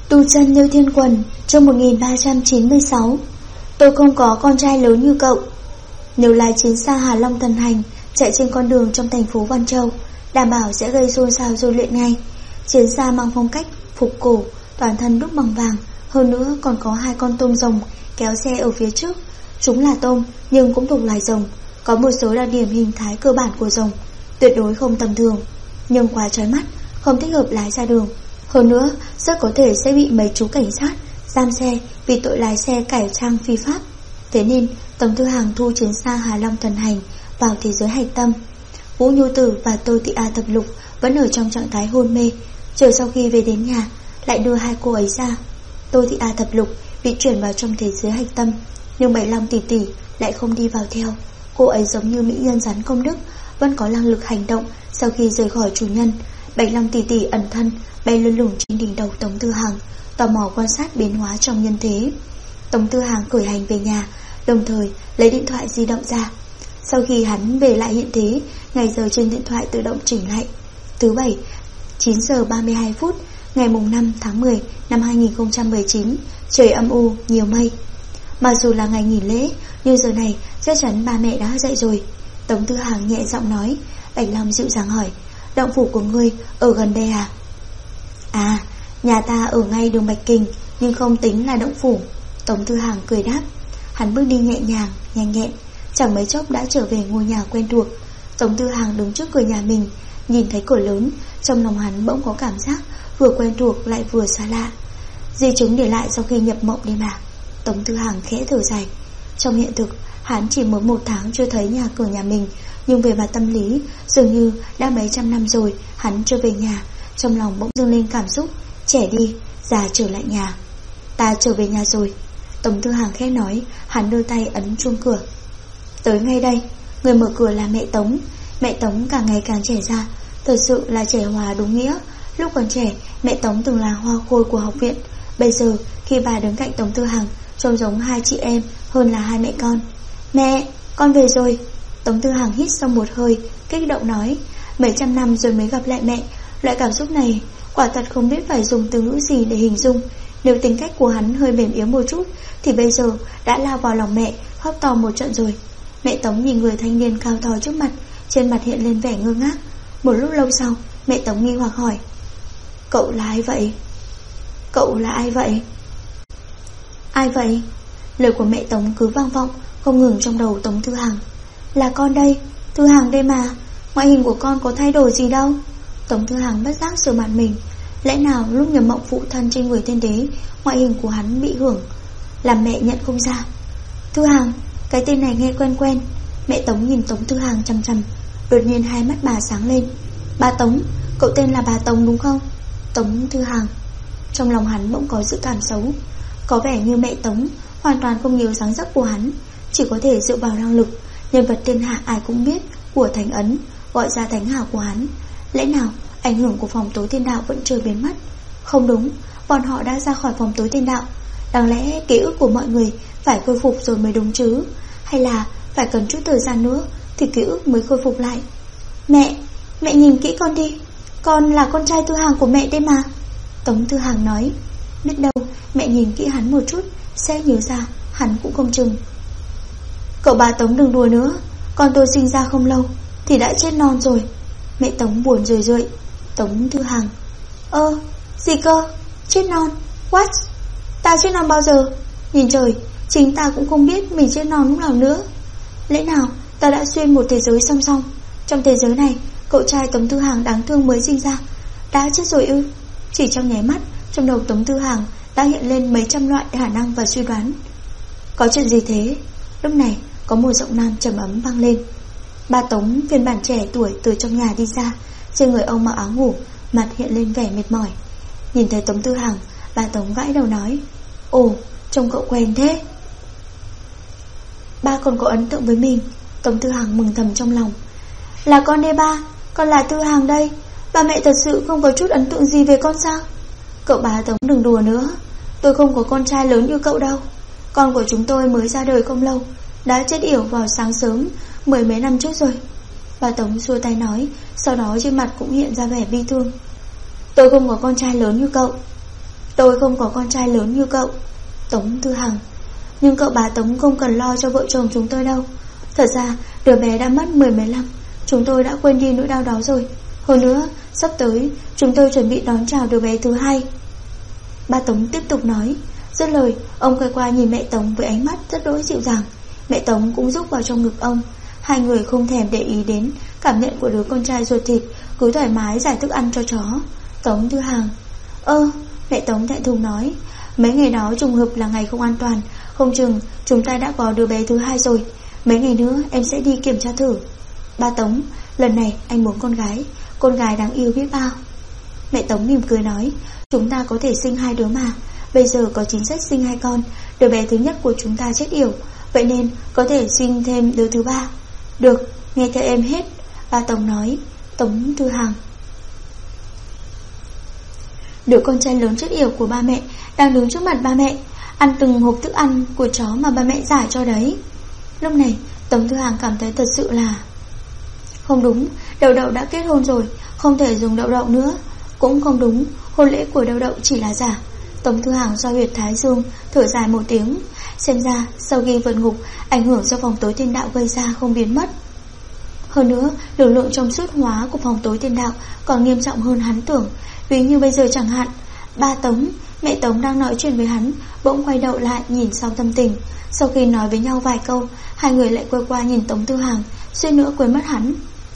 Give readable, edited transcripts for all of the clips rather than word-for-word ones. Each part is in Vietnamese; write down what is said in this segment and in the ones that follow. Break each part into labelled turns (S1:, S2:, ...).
S1: Tu chân như thiên quần, chương 1396. Tôi không có con trai lớn như cậu. Nếu lái chiến xa Hà Long thần hành chạy trên con đường trong thành phố Văn Châu, đảm bảo sẽ gây xôn xao rồi luyện ngay. Chiến xa mang phong cách phục cổ, toàn thân đúc bằng vàng, hơn nữa còn có 2 con tôm rồng kéo xe ở phía trước. Chúng là tôm nhưng cũng thuộc loài rồng, có một số đặc điểm hình thái cơ bản của rồng, tuyệt đối không tầm thường, nhưng quá chói mắt, không thích hợp lái ra đường. Hơn nữa, rất có thể sẽ bị mấy chú cảnh sát giam xe vì tội lái xe cải trang phi pháp. Thế nên, Tống Thư Hàng thu chiến xa Hà Long thần hành vào thế giới hạch tâm. Vũ Nhu Tử và Tô Tị A Thập Lục vẫn ở trong trạng thái hôn mê, chờ sau khi về đến nhà lại đưa 2 cô ấy ra. Tô Tị A Thập Lục bị chuyển vào trong thế giới hạch tâm, nhưng Bạch Long tỷ tỷ lại không đi vào theo. Cô ấy giống như mỹ nhân rắn công đức, vẫn có năng lực hành động sau khi rời khỏi chủ nhân. Bạch Long tỷ tỷ ẩn thân bay lơ lửng trên đỉnh đầu Tống Thư Hàng, tò mò quan sát biến hóa trong nhân thế. Tống Thư Hàng khởi hành về nhà, đồng thời lấy điện thoại di động ra. Sau khi hắn về lại hiện thế, ngày giờ trên điện thoại tự động chỉnh lại. Thứ Bảy, 9 giờ 32 phút, ngày mùng 5 tháng 10 năm 2019, trời âm u, nhiều mây. Mặc dù là ngày nghỉ lễ, nhưng giờ này chắc chắn ba mẹ đã dậy rồi. Tống Thư Hàng nhẹ giọng nói. Bạch Long dịu dàng hỏi, động phủ của ngươi ở gần đây à? À, nhà ta ở ngay đường Bạch Kình, nhưng không tính là động phủ. Tống Thư Hàng cười đáp. Hắn bước đi nhẹ nhàng, nhanh nhẹn, chẳng mấy chốc đã trở về ngôi nhà quen thuộc. Tống Thư Hàng đứng trước cửa nhà mình, nhìn thấy cửa lớn, trong lòng hắn bỗng có cảm giác vừa quen thuộc lại vừa xa lạ. Di chứng để lại sau khi nhập mộng đi mà. Tống Thư Hàng khẽ thở dài. Trong hiện thực, hắn chỉ mới 1 tháng chưa thấy nhà cửa nhà mình, nhưng về mặt tâm lý, dường như đã mấy trăm năm rồi hắn chưa về nhà. Trong lòng bỗng dâng lên cảm xúc, trẻ đi, già trở lại nhà. Ta trở về nhà rồi. Tống Thư Hàng khẽ nói. Hắn đưa tay ấn chuông cửa. Tới ngay đây. Người mở cửa là mẹ Tống. Mẹ Tống càng ngày càng trẻ ra, thật sự là trẻ hòa đúng nghĩa. Lúc còn trẻ, mẹ Tống từng là hoa khôi của học viện. Bây giờ khi bà đứng cạnh Tống Thư Hàng, trông giống 2 chị em hơn là 2 mẹ con. Mẹ, con về rồi. Tống Thư Hàng hít xong một hơi, kích động nói. Mấy trăm năm rồi mới gặp lại mẹ, loại cảm xúc này quả thật không biết phải dùng từ ngữ gì để hình dung. Nếu tính cách của hắn hơi mềm yếu một chút thì bây giờ đã lao vào lòng mẹ, khóc to một trận rồi. Mẹ Tống nhìn người thanh niên cao to trước mặt, trên mặt hiện lên vẻ ngơ ngác. Một lúc lâu sau, mẹ Tống nghi hoặc hỏi, cậu là ai vậy? Cậu là ai vậy? Ai vậy? Lời của mẹ Tống cứ vang vọng không ngừng trong đầu Tống Thư Hàng. Là con đây, Thư Hàng đây mà. Ngoại hình của con có thay đổi gì đâu. Tống Thư Hàng bất giác sửa mặt mình. Lẽ nào lúc nhập mộng phụ thân trên người thiên đế, ngoại hình của hắn bị hưởng, làm mẹ nhận không ra? Thư Hàng, cái tên này nghe quen quen. Mẹ Tống nhìn Tống Thư Hàng chằm chằm. Đột nhiên hai mắt bà sáng lên. Bà Tống, cậu tên là bà Tống đúng không? Tống Thư Hàng. Trong lòng hắn bỗng có dự cảm xấu. Có vẻ như mẹ Tống hoàn toàn không nhớ dáng dấp của hắn, chỉ có thể dựa vào năng lực, nhân vật thiên hạ ai cũng biết của Thánh Ấn, gọi ra thánh hào của hắn. Lẽ nào ảnh hưởng của phòng tối thiên đạo vẫn chưa biến mất? Không đúng, bọn họ đã ra khỏi phòng tối thiên đạo. Đáng lẽ ký ức của mọi người phải khôi phục rồi mới đúng chứ? Hay là phải cần chút thời gian nữa thì ký ức mới khôi phục lại? Mẹ nhìn kỹ con đi. Con là con trai Thư Hàng của mẹ đây mà. Tống Thư Hàng nói. Biết đâu mẹ nhìn kỹ hắn một chút sẽ nhớ ra, hắn cũng không chừng. Cậu bà Tống đừng đùa nữa. Con tôi sinh ra không lâu thì đã chết non rồi. Mẹ Tống buồn rười rượi. Tống Thư Hàng. Gì cơ? Chết non? What? Ta chết non bao giờ? Nhìn trời, chính ta cũng không biết mình chết non lúc nào nữa. Lẽ nào ta đã xuyên một thế giới song song? Trong thế giới này, cậu trai Tống Thư Hàng đáng thương mới sinh ra đã chết rồi ư? Chỉ trong nháy mắt, trong đầu Tống Thư Hàng đã hiện lên mấy trăm loại khả năng và suy đoán. Có chuyện gì thế? Lúc này có một giọng nam trầm ấm vang lên. Bà Tống phiên bản trẻ tuổi từ trong nhà đi ra. Trên người ông mặc áo ngủ, mặt hiện lên vẻ mệt mỏi. Nhìn thấy Tống Thư Hàng, bà Tống gãi đầu nói. Ồ, trông cậu quen thế. Ba còn có ấn tượng với mình. Tống Thư Hàng mừng thầm trong lòng. Là con đây ba, con là Thư Hàng đây. Ba mẹ thật sự không có chút ấn tượng gì về con sao? Cậu bà Tống đừng đùa nữa. Tôi không có con trai lớn như cậu đâu. Con của chúng tôi mới ra đời không lâu, đã chết yểu vào sáng sớm 10 mấy năm trước rồi. Bà Tống xua tay nói, sau đó trên mặt cũng hiện ra vẻ bi thương. Tôi không có con trai lớn như cậu. Tôi không có con trai lớn như cậu. Tống Tư Hằng: Nhưng cậu bà Tống không cần lo cho vợ chồng chúng tôi đâu. Thật ra đứa bé đã mất 10 mấy năm, chúng tôi đã quên đi nỗi đau đó rồi. Hơn nữa, sắp tới chúng tôi chuẩn bị đón chào đứa bé thứ hai. Ba Tống tiếp tục nói. Dứt lời, ông quay qua nhìn mẹ Tống với ánh mắt rất đỗi dịu dàng. Mẹ Tống cũng rúc vào trong ngực ông. Hai người không thèm để ý đến cảm nhận của đứa con trai ruột thịt, cứ thoải mái giải thức ăn cho chó. Tống Tư Hằng: Mẹ Tống thẹn thùng nói, mấy ngày đó trùng hợp là ngày không an toàn, không chừng chúng ta đã có đứa bé thứ hai rồi. Mấy ngày nữa em sẽ đi kiểm tra thử. Ba Tống: Lần này anh muốn con gái đáng yêu biết bao. Mẹ Tống mỉm cười nói, chúng ta có thể sinh 2 đứa mà. Bây giờ có chính sách sinh 2 con. Đứa bé thứ nhất của chúng ta chết yểu, vậy nên có thể sinh thêm đứa thứ 3. Được, nghe theo em hết, ba Tống nói. Tống Tư Hằng: Đứa con trai lớn chết yểu của ba mẹ đang đứng trước mặt ba mẹ, ăn từng hộp thức ăn của chó mà ba mẹ giải cho đấy. Lúc này Tống Tư Hằng cảm thấy thật sự là không đúng. Đậu Đậu đã kết hôn rồi, không thể dùng Đậu Đậu nữa. Cũng không đúng, hôn lễ của Đậu Đậu chỉ là giả. Tống Tư Hằng xoa huyệt thái dương, thở dài một tiếng. Xem ra sau khi vượt ngục, ảnh hưởng do phòng tối thiên đạo gây ra không biến mất. Hơn nữa, lực lượng trong suốt hóa của phòng tối thiên đạo còn nghiêm trọng hơn hắn tưởng. Ví như bây giờ chẳng hạn, ba Tống, mẹ Tống đang nói chuyện với hắn, bỗng quay đầu lại nhìn sau tâm tình. Sau khi nói với nhau vài câu, hai người lại quay qua nhìn Tống Tư Hằng, suýt nữa quên mất hắn.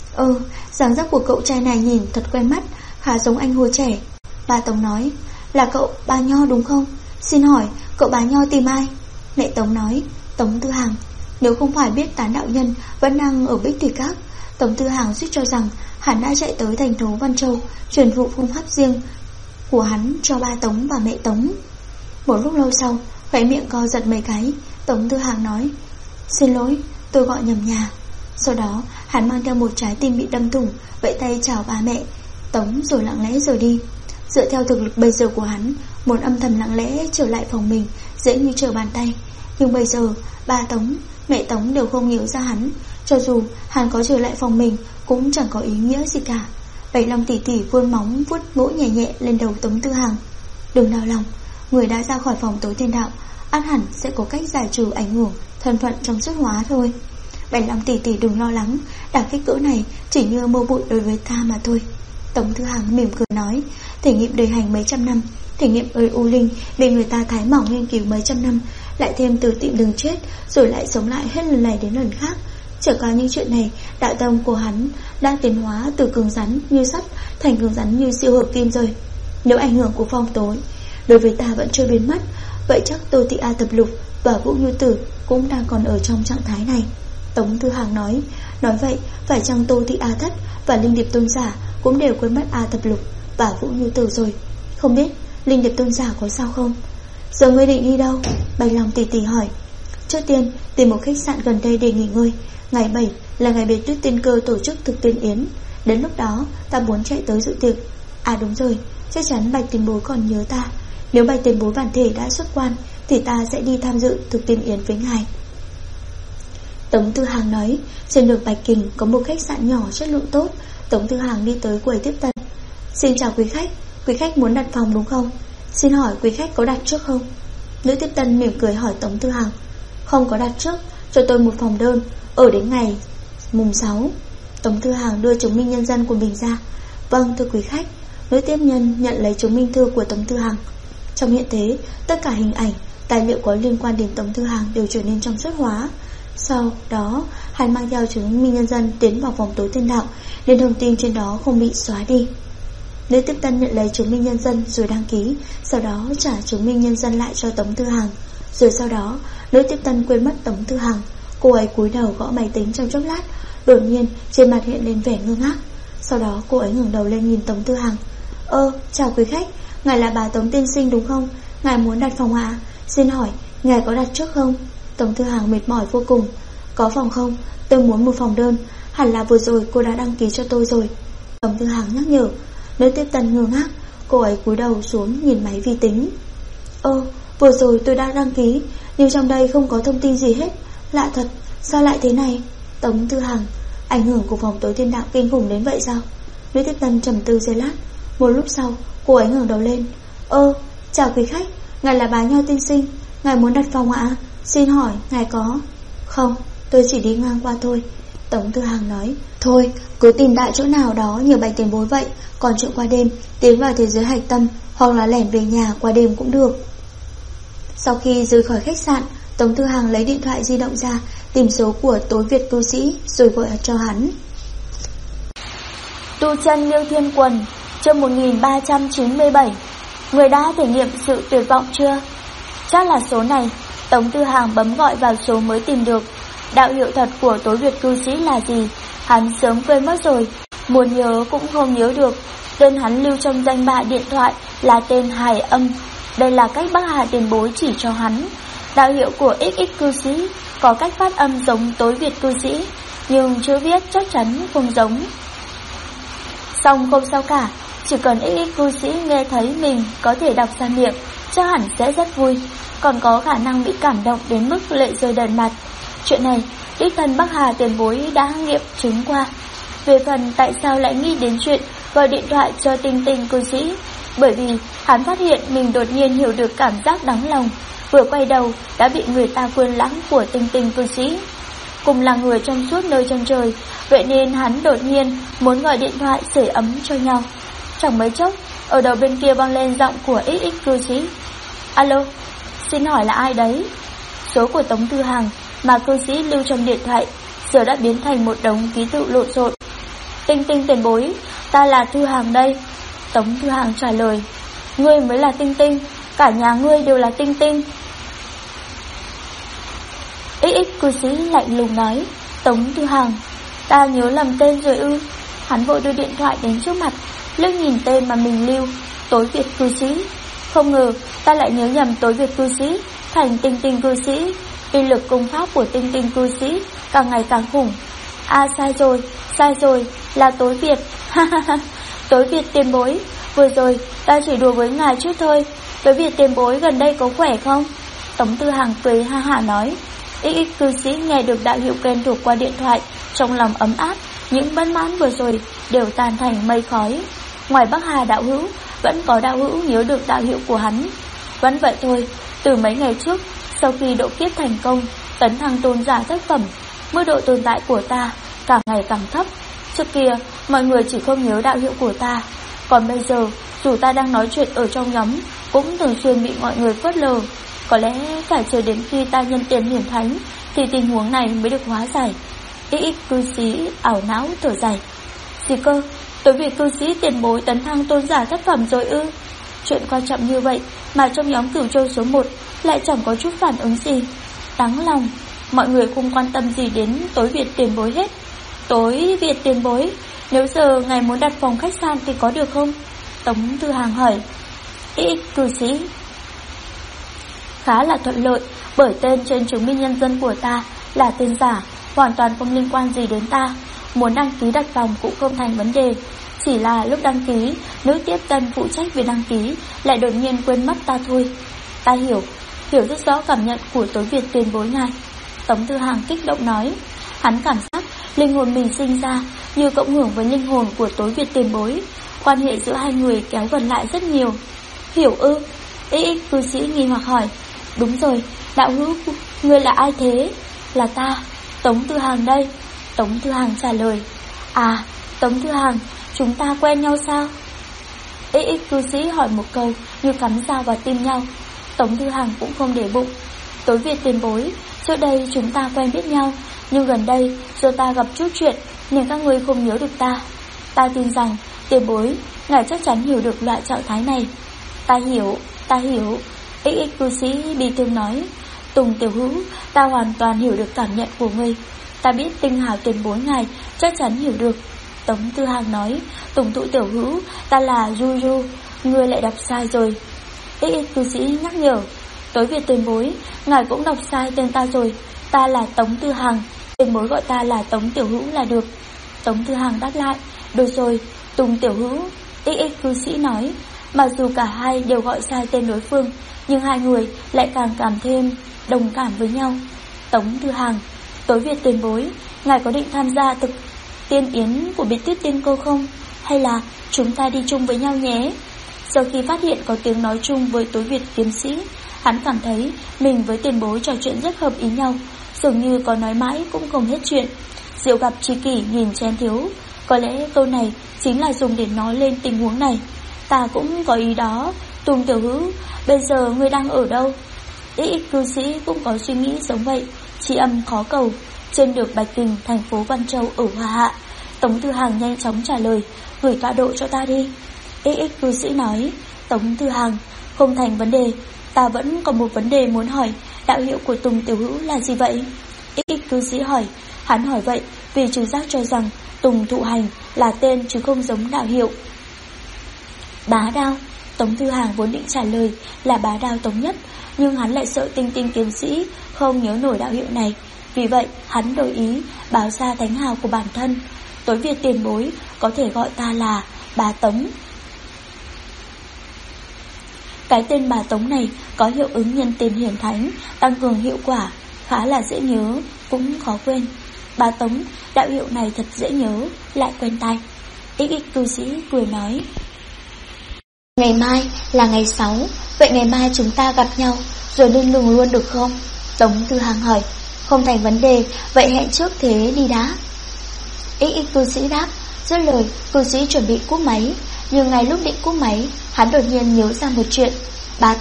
S1: Dáng dấp của cậu trai này nhìn thật quen mắt, khá giống anh hồi trẻ. Ba Tống nói, là cậu Bà Nho đúng không? Xin hỏi cậu Bà Nho tìm ai? Mẹ Tống nói, Tống Tư Hằng. Nếu không phải biết Tán đạo nhân vẫn đang ở Bích Thủy Các, Tống Tư Hằng suýt cho rằng hắn đã chạy tới thành phố Văn Châu truyền thụ phương pháp riêng của hắn cho ba Tống và mẹ Tống. Một lúc lâu sau, khóe miệng co giật mấy cái, Tống Tư Hằng nói, xin lỗi, tôi gọi nhầm nhà. Sau đó hắn mang theo một trái tim bị đâm thủng, vẫy tay chào ba mẹ Tống rồi lặng lẽ rời đi. Dựa theo thực lực bây giờ của hắn, muốn âm thầm lặng lẽ trở lại phòng mình dễ như trở bàn tay. Nhưng bây giờ ba Tống, mẹ Tống đều không nhớ ra hắn. Cho dù hắn có trở lại phòng mình cũng chẳng có ý nghĩa gì cả. Bạch Long tỷ tỷ vươn móng vuốt vỗ nhẹ nhẹ lên đầu Tống Tư Hằng. Đừng đau lòng, người đã ra khỏi phòng tối thiên đạo, ắt hẳn sẽ có cách giải trừ ảnh hưởng thân phận trong xuất hóa thôi. Bạch Long tỷ tỷ đừng lo lắng, đả kích cỡ này chỉ như mưa bụi đối với ta mà thôi. Tống Tư Hằng mỉm cười nói, thể nghiệm đời hành mấy trăm năm, thể nghiệm ơi u linh bị người ta thái mỏng nghiên cứu mấy trăm năm, lại thêm từ tiệm đường chết rồi lại sống lại hết lần này đến lần khác. Trở qua những chuyện này, đạo tâm của hắn đã tiến hóa từ cứng rắn như sắt thành cứng rắn như siêu hợp kim rồi. Nếu ảnh hưởng của phong tối đối với ta vẫn chưa biến mất, vậy chắc Tô Thị A Tập Lục và Vũ Như Tử cũng đang còn ở trong trạng thái này. Tống Tư Hằng nói vậy phải chăng Tô Thị A Thất và Linh Điệp Tôn Giả cũng đều quên mất A Tập Lục và Vũ Như Tử rồi? Không biết Linh Điệp Tôn Giả có sao không? Giờ ngươi định đi đâu? Bạch Long tỷ tỷ hỏi. Trước tiên tìm một khách sạn gần đây để nghỉ ngơi. Ngày 7 là ngày Biệt Tuyết Tiên Cơ tổ chức thực tiên yến. Đến lúc đó ta muốn chạy tới dự tiệc. À đúng rồi, chắc chắn Bạch tiền bối còn nhớ ta. Nếu Bạch tiền bối bản thể đã xuất quan thì ta sẽ đi tham dự thực tiên yến với ngài. Tống Tư Hằng nói. Trên đường Bạch Kình có một khách sạn nhỏ chất lượng tốt. Tống Tư Hằng đi tới quầy tiếp tân. Xin chào quý khách muốn đặt phòng đúng không? Xin hỏi quý khách có đặt trước không? Nữ tiếp tân mỉm cười hỏi Tống Tư Hằng. Không có đặt trước, cho tôi một phòng đơn, ở đến ngày mùng 6. Tống Tư Hằng đưa chứng minh nhân dân của mình ra. Vâng thưa quý khách. Nữ tiếp nhân nhận lấy chứng minh thư của Tống Tư Hằng. Trong hiện thế, tất cả hình ảnh, tài liệu có liên quan đến Tống Tư Hằng đều trở nên trong suốt hóa. Sau đó, hắn mang theo chứng minh nhân dân tiến vào vòng tối thiên đạo, nên thông tin trên đó không bị xóa đi. Nữ tiếp tân nhận lấy chứng minh nhân dân rồi đăng ký, sau đó trả chứng minh nhân dân lại cho Tống Tư Hằng. Rồi sau đó, nữ tiếp tân quên mất Tống Tư Hằng. Cô ấy cúi đầu gõ máy tính trong chốc lát, đột nhiên trên mặt hiện lên vẻ ngơ ngác. Sau đó cô ấy ngẩng đầu lên nhìn Tống Tư Hằng. Chào quý khách, ngài là bà Tống tiên sinh đúng không? Ngài muốn đặt phòng ạ? Xin hỏi, ngài có đặt trước không? Tống Tư Hằng mệt mỏi vô cùng. Có phòng không? Tôi muốn một phòng đơn. Hẳn là vừa rồi cô đã đăng ký cho tôi rồi. Tống Tư Hằng nhắc nhở. Nữ tiếp tân ngơ ngác, cô ấy cúi đầu xuống nhìn máy vi tính. Vừa rồi tôi đã đăng ký, nhưng trong đây không có thông tin gì hết. Lạ thật, sao lại thế này? Tống Tư Hằng, ảnh hưởng của phòng tối thiên đạo kinh khủng đến vậy sao? Nữ tiếp tân trầm tư giây lát. Một lúc sau, cô ấy ngẩng đầu lên. Chào quý khách, ngài là Bá Nho tiên sinh, ngài muốn đặt phòng ạ? Xin hỏi ngài có? Không, tôi chỉ đi ngang qua thôi. Tống Tư Hằng nói. Thôi, cứ tìm đại chỗ nào đó nhiều bạch tiền bối vậy. Còn chuyện qua đêm, tiến vào thế giới hạch tâm, hoặc là lẻn về nhà qua đêm cũng được. Sau khi rời khỏi khách sạn, Tống Tư Hằng lấy điện thoại di động ra, tìm số của Tối Việt cư sĩ rồi gọi cho hắn. Tu chân Liêu Thiên Quần, chương 1397. Người đã thể nghiệm sự tuyệt vọng chưa? Chắc là số này. Tống Tư Hằng bấm gọi vào số mới tìm được. Đạo hiệu thật của Tối Việt cư sĩ là gì? Hắn sớm quên mất rồi, muốn nhớ cũng không nhớ được. Tên hắn lưu trong danh bạ điện thoại là tên Hải Âm. Đây là cách Bắc Hà tiền bối chỉ cho hắn. Đạo hiệu của XX cư sĩ có cách phát âm giống Tối Việt cư sĩ, nhưng chữ viết chắc chắn không giống. Xong không sao cả, chỉ cần XX cư sĩ nghe thấy mình có thể đọc ra miệng, chắc hẳn sẽ rất vui, còn có khả năng bị cảm động đến mức lệ rơi đầy mặt. Chuyện này, đích thân Bắc Hà tiền bối đã nghiệm chứng qua. Về phần tại sao lại nghĩ đến chuyện gọi điện thoại cho Tinh Tinh cư sĩ, bởi vì hắn phát hiện mình đột nhiên hiểu được cảm giác đắng lòng, vừa quay đầu đã bị người ta quên lãng của Tinh Tinh cư sĩ. Cùng là người trong suốt nơi chân trời, vậy nên hắn đột nhiên muốn gọi điện thoại sưởi ấm cho nhau. Chẳng mấy chốc, ở đầu bên kia vang lên giọng của XX cư sĩ. Alo, xin hỏi là ai đấy? Số của Tống Tư Hằng mà cư sĩ lưu trong điện thoại giờ đã biến thành một đống ký tự lộn xộn. Tinh Tinh tiền bối, ta là Tư Hằng đây. Tống Tư Hằng trả lời. Ngươi mới là Tinh Tinh, cả nhà ngươi đều là Tinh Tinh. XX cư sĩ lạnh lùng nói. Tống Tư Hằng, ta nhớ lầm tên rồi ư? Hắn vội đưa điện thoại đến trước mặt, liếc nhìn tên mà mình lưu, Tối Việt cư sĩ. Không ngờ ta lại nhớ nhầm Tối Việt cư sĩ thành Tinh Tinh cư sĩ. Uy lực công pháp của Tinh Tinh cư sĩ càng ngày càng khủng. À sai rồi, là Tối Việt. Tối Việt tiền bối, vừa rồi ta chỉ đùa với ngài chút thôi. Tối Việt tiền bối gần đây có khỏe không? Tống Tư Hằng cười ha hả nói. XX cư sĩ nghe được đạo hiệu quen thuộc qua điện thoại, trong lòng ấm áp, những bất mãn vừa rồi đều tan thành mây khói. Ngoài Bắc Hà đạo hữu, vẫn có đạo hữu nhớ được đạo hiệu của hắn. Vẫn vậy thôi, từ mấy ngày trước, sau khi độ kiếp thành công, tấn thăng tôn giả thất phẩm, mức độ tồn tại của ta càng ngày càng thấp. Trước kia, mọi người chỉ không nhớ đạo hiệu của ta, còn bây giờ, dù ta đang nói chuyện ở trong nhóm, cũng thường xuyên bị mọi người phớt lờ. Có lẽ phải chờ đến khi ta nhân tiền hiển thánh thì tình huống này mới được hóa giải. XX cư sĩ ảo não thở dài. Gì cơ? Tối Việt cư sĩ tiền bối tấn thăng tôn giả thất phẩm rồi ư? Chuyện quan trọng như vậy mà trong nhóm Cửu Châu số 1 lại chẳng có chút phản ứng gì. Đáng lòng, mọi người không quan tâm gì đến Tối Việt tiền bối hết. Tối Việt tiền bối, nếu giờ ngài muốn đặt phòng khách sạn thì có được không? Tống Tư Hằng hỏi. XX cư sĩ. Khá là thuận lợi, bởi tên trên chứng minh nhân dân của ta là tên giả, hoàn toàn không liên quan gì đến ta. Muốn đăng ký đặt phòng cũng không thành vấn đề. Chỉ là lúc đăng ký, nữ tiếp tân phụ trách việc đăng ký lại đột nhiên quên mất ta thôi. Ta hiểu rất rõ cảm nhận của Tối Việt tiền bối ngài. Tống Tư Hằng kích động nói. Hắn cảm giác linh hồn mình sinh ra như cộng hưởng với linh hồn của Tối Việt tiền bối, quan hệ giữa hai người kéo gần lại rất nhiều. Hiểu ư? XX cư sĩ nghi hoặc hỏi. Đúng rồi, đạo hữu, ngươi là ai thế? Là ta, Tống Tư Hằng đây. Tống Tư Hằng trả lời. À, Tống Tư Hằng, chúng ta quen nhau sao? XX cư sĩ hỏi một câu như cắm dao vào tim nhau. Tống Tư Hằng cũng không để bụng. Tối Việt tiền bối, trước đây chúng ta quen biết nhau, nhưng gần đây do ta gặp chút chuyện nên các ngươi không nhớ được ta. Ta tin rằng tiền bối, ngài chắc chắn hiểu được loại trạng thái này. Ta hiểu. XX cư sĩ bị thương nói. Tùng tiểu hữu, ta hoàn toàn hiểu được cảm nhận của ngươi. Ta biết tinh hào tiền bối ngài chắc chắn hiểu được. Tống Tư Hằng nói. Tùng tụ tiểu hữu, ta là Juju, ngươi lại đọc sai rồi. XX cư sĩ nhắc nhở. Tối Việt tiền bối, ngài cũng đọc sai tên ta rồi. Ta là Tống Tư Hằng, tiền bối gọi ta là Tống tiểu hữu là được. Tống Tư Hằng đáp lại. Được rồi, Tùng tiểu hữu. XX cư sĩ nói. Mặc dù cả hai đều gọi sai tên đối phương, nhưng hai người lại càng cảm thêm đồng cảm với nhau. Tống Tư Hằng. Tối Việt tiền bối, ngài có định tham gia thực tiên yến của Biệt Tuyết Tiên Cô không? Hay là chúng ta đi chung với nhau nhé? Sau khi phát hiện có tiếng nói chung với Tối Việt kiếm sĩ, hắn cảm thấy mình với tiền bối trò chuyện rất hợp ý nhau, dường như có nói mãi cũng không hết chuyện. Rượu gặp tri kỷ nhìn chén thiếu, có lẽ câu này chính là dùng để nói lên tình huống này. Ta cũng có ý đó. Tùng tiểu hữu, bây giờ ngươi đang ở đâu? XX cư sĩ cũng có suy nghĩ giống vậy, tri âm khó cầu. Trên được Bạch Kình, thành phố Văn Châu ở Hoa Hạ. Tống Tư Hàng nhanh chóng trả lời, gửi tọa độ cho ta đi. XX cư sĩ nói, Tống Tư Hàng, không thành vấn đề, ta vẫn còn một vấn đề muốn hỏi, đạo hiệu của Tùng tiểu hữu là gì vậy? XX cư sĩ hỏi, hắn hỏi vậy vì trừ giác cho rằng Tùng Thụ Hành là tên chứ không giống đạo hiệu. Bá Đao. Tống Tư Hàng vốn định trả lời là Bá Đao Tống Nhất, nhưng hắn lại sợ Tinh Tinh kiếm sĩ không nhớ nổi đạo hiệu này, vì vậy hắn đổi ý báo ra thánh hào của bản thân. Tối Việt tiền bối có thể gọi ta là Bá Tống. Cái tên Bá Tống này có hiệu ứng nhân tiền hiển thánh, tăng cường hiệu quả, khá là dễ nhớ, cũng khó quên. Bá Tống, đạo hiệu này thật dễ nhớ, lại quen tai. XX cư sĩ cười nói, ngày mai là ngày 6, vậy ngày mai chúng ta gặp nhau rồi lên lùng luôn được không? Tống Tư Hàng hỏi. Không thành vấn đề, vậy hẹn trước thế đi đã. XX cư sĩ đáp. Dứt lời, cư sĩ chuẩn bị cúp máy, nhưng ngay lúc định cúp máy, hắn đột nhiên nhớ ra một chuyện. Bá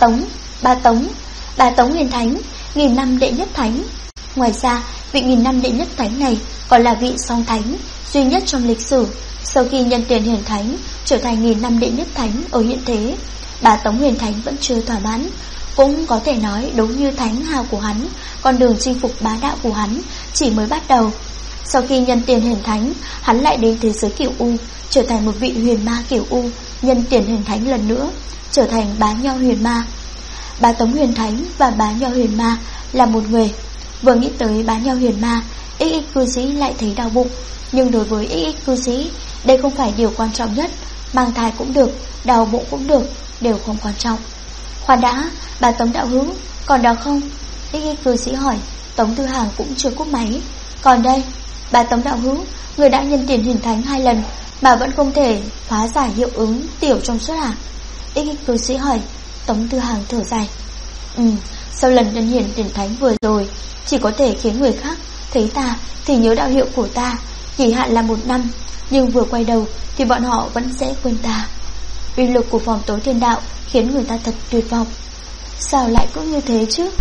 S1: Tống huyền thánh, 1000 năm đệ nhất thánh. Ngoài ra, vị 1000 năm đệ nhất thánh này còn là vị song thánh duy nhất trong lịch sử. Sau khi nhân tiền hiển thánh trở thành 1000 năm đệ nhất thánh ở hiện thế, Bá Tống huyền thánh vẫn chưa thỏa mãn. Cũng có thể nói đúng như thánh hào của hắn, con đường chinh phục bá đạo của hắn chỉ mới bắt đầu. Sau khi nhân tiền hiển thánh, hắn lại đến thế giới Cửu U, trở thành một vị huyền ma Cửu U, nhân tiền hiển thánh lần nữa, trở thành Bá Nho huyền ma. Bá Tống huyền thánh và Bá Nho huyền ma là một người. Vừa nghĩ tới Bá Nho huyền ma, XX cư sĩ lại thấy đau bụng. Nhưng đối với XX cư sĩ, đây không phải điều quan trọng nhất. Mang thai cũng được, đau bụng cũng được, đều không quan trọng. Khoan đã, Bá Tống đạo hữu, còn đó không? XX cư sĩ hỏi. Tống Tư Hàng cũng chưa cúp máy. Còn đây, Bá Tống đạo hữu, người đã nhân tiền hiển thánh 2 lần mà vẫn không thể phá giải hiệu ứng tiểu trong suốt à? XX cư sĩ hỏi. Tống Tư Hàng thở dài. Sau lần nhân hiển tiền thánh vừa rồi, chỉ có thể khiến người khác thấy ta thì nhớ đạo hiệu của ta, kỳ hạn là 1 năm, nhưng vừa quay đầu thì bọn họ vẫn sẽ quên ta. Uy lực của vòng tối thiên đạo khiến người ta thật tuyệt vọng. Sao lại cứ như thế chứ?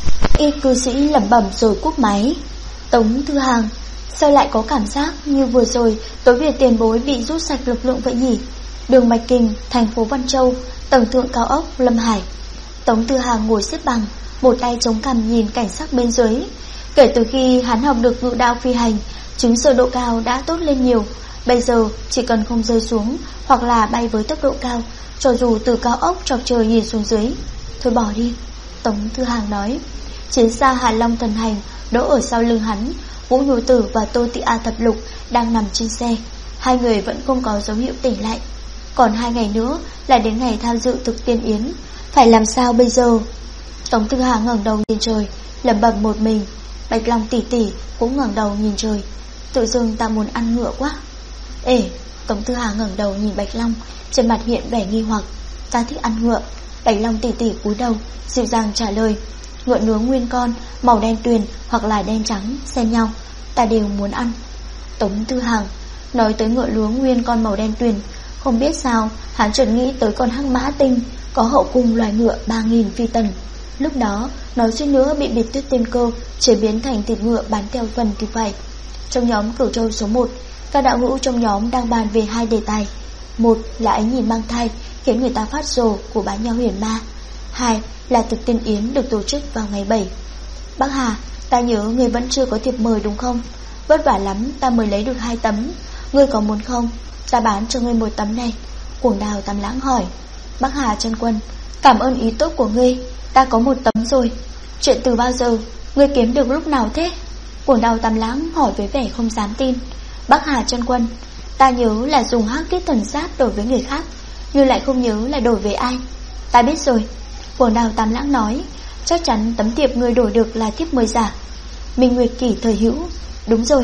S1: Y cư sĩ lẩm bẩm rồi cúp máy. Tống Tư Hàng, sao lại có cảm giác như vừa rồi Tối Việt tiền bối bị rút sạch lực lượng vậy nhỉ? Đường Bạch Kình, thành phố Văn Châu, tầng thượng cao ốc Lâm Hải. Tống Tư Hàng ngồi xếp bằng, một tay chống cằm nhìn cảnh sắc bên dưới. Kể từ khi hắn học được ngự đao phi hành, chứng sở độ cao đã tốt lên nhiều. Bây giờ chỉ cần không rơi xuống hoặc là bay với tốc độ cao, cho dù từ cao ốc chọc trời nhìn xuống dưới. Thôi bỏ đi, Tống Tư Hàng nói. Chiến xa Hà Long thần hành đỗ ở sau lưng hắn. Vũ Nhu Tử và Tô Tị A Thập Lục đang nằm trên xe. Hai người vẫn không có dấu hiệu tỉnh lại. Còn 2 ngày nữa là đến ngày tham dự thực tiên yến, phải làm sao bây giờ? Tống Tư Hàng ngẩng đầu nhìn trời, lẩm bẩm một mình. Bạch Long tỷ tỷ cũng ngẩng đầu nhìn trời. Tự dưng ta muốn ăn ngựa quá. Ê, Tống Tư Hàng ngẩng đầu nhìn Bạch Long, trên mặt hiện vẻ nghi hoặc. Ta thích ăn ngựa. Bạch Long tỷ tỷ cúi đầu, dịu dàng trả lời. Ngựa nướng nguyên con, màu đen tuyền hoặc là đen trắng xen nhau, ta đều muốn ăn. Tống Tư Hàng nói tới ngựa nướng nguyên con màu đen tuyền, không biết sao hắn chợt nghĩ tới con hắc mã tinh có hậu cung loài ngựa 3000 phi tần. Lúc đó nói suýt nữa bị Biệt Tuyết Tiên Cơ chế biến thành thịt ngựa bán theo phần thì phải. Trong nhóm Cửu Châu số 1, các đạo hữu trong nhóm đang bàn về 2 đề tài. Một là ánh nhìn mang thai khiến người ta phát rồ của Bá Nho huyền ma. 2 là thực tiên yến được tổ chức vào ngày 7. Bác Hà, ta nhớ người vẫn chưa có thiệp mời đúng không? Vất vả lắm ta mới lấy được 2 tấm. Ngươi có muốn không? Ta bán cho ngươi 1 tấm này. Cuồng Đào Tam Lãng hỏi. Bác Hà chân quân, cảm ơn ý tốt của ngươi, ta có 1 tấm rồi. Chuyện từ bao giờ? Ngươi kiếm được lúc nào thế? Cuồng Đào Tam Lãng hỏi với vẻ không dám tin. Bác Hà chân quân, ta nhớ là dùng hắc kiết thần sát đổi với người khác, nhưng lại không nhớ là đổi với ai. Ta biết rồi. Cuồng Đào Tam Lãng nói. Chắc chắn tấm thiệp ngươi đổi được là thiếp mời giả. Minh Nguyệt Kỷ thời hữu. Đúng rồi.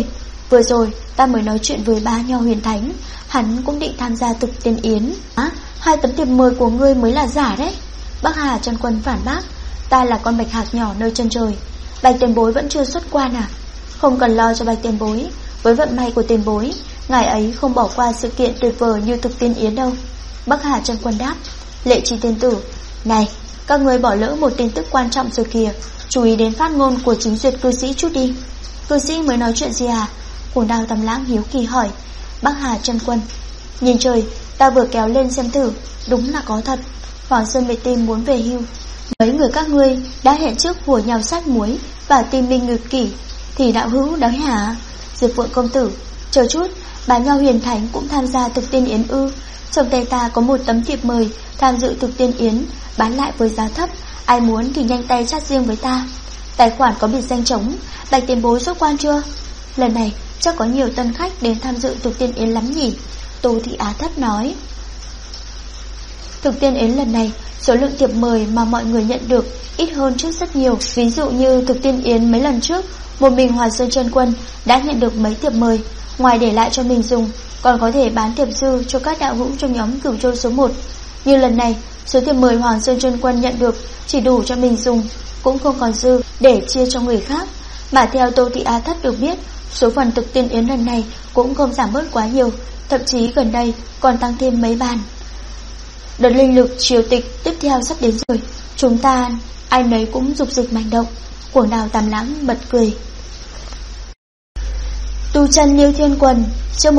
S1: Vừa rồi ta mới nói chuyện với ba Nho Huyền Thánh, hắn cũng định tham gia thực tiên yến. 2 tấm thiệp mời của ngươi mới là giả đấy. Bắc Hà Chân Quân phản bác. Ta là con bạch hạc nhỏ nơi chân trời. Bạch tiền bối vẫn chưa xuất quan à? Không cần lo cho bạch tiền bối. Với vận may của tiền bối, ngài ấy không bỏ qua sự kiện tuyệt vời như thực tiên yến đâu. Bắc Hà Chân Quân đáp. Lệ Trì tiên tử, này, các ngươi bỏ lỡ một tin tức quan trọng rồi kìa. Chú ý đến phát ngôn của chính duyệt cư sĩ chút đi. Cư sĩ mới nói chuyện gì à? Cuồng Đao Tam Lãng hiếu kỳ hỏi. Bắc Hà Chân Quân, nhìn trời, ta vừa kéo lên xem thử. Đúng là có thật. Hoàng Sơn Vệ Tim muốn về hưu. Mấy người các ngươi đã hẹn trước hùa nhau sát muối và tìm minh ngực kỷ, thì đạo hữu đói hả? Diệp Vượng công tử, chờ chút, bà Nho Huyền Thánh cũng tham gia thực tiên yến ư? Trong tay ta có một tấm thiệp mời tham dự thực tiên yến, bán lại với giá thấp, ai muốn thì nhanh tay chat riêng với ta. Tài khoản có biệt danh trống. Bạch tiền bối xuất quan chưa? Lần này chắc có nhiều tân khách đến tham dự thực tiên yến lắm nhỉ? Tô Thị Á Thất nói. Thực tiên yến lần này, số lượng thiệp mời mà mọi người nhận được ít hơn trước rất nhiều. Ví dụ như thực tiên yến mấy lần trước, một mình Hoàn Sơn Chân Quân đã nhận được mấy thiệp mời. Ngoài để lại cho mình dùng, còn có thể bán thiệp dư cho các đạo hữu trong nhóm Cửu Châu số 1. Nhưng lần này, số thiệp mời Hoàng Sơn Chân Quân nhận được chỉ đủ cho mình dùng, cũng không còn dư để chia cho người khác. Mà theo Tô Thị Á Thất được biết, số phần thực tiên yến lần này cũng không giảm bớt quá nhiều, thậm chí gần đây còn tăng thêm mấy bàn. Đợt linh lực triều tịch tiếp theo sắp đến rồi, chúng ta ai nấy cũng dục dịch manh động. Cuồng Đao Tam Lãng bật cười. Tu chân Liêu Thiên Quần, chương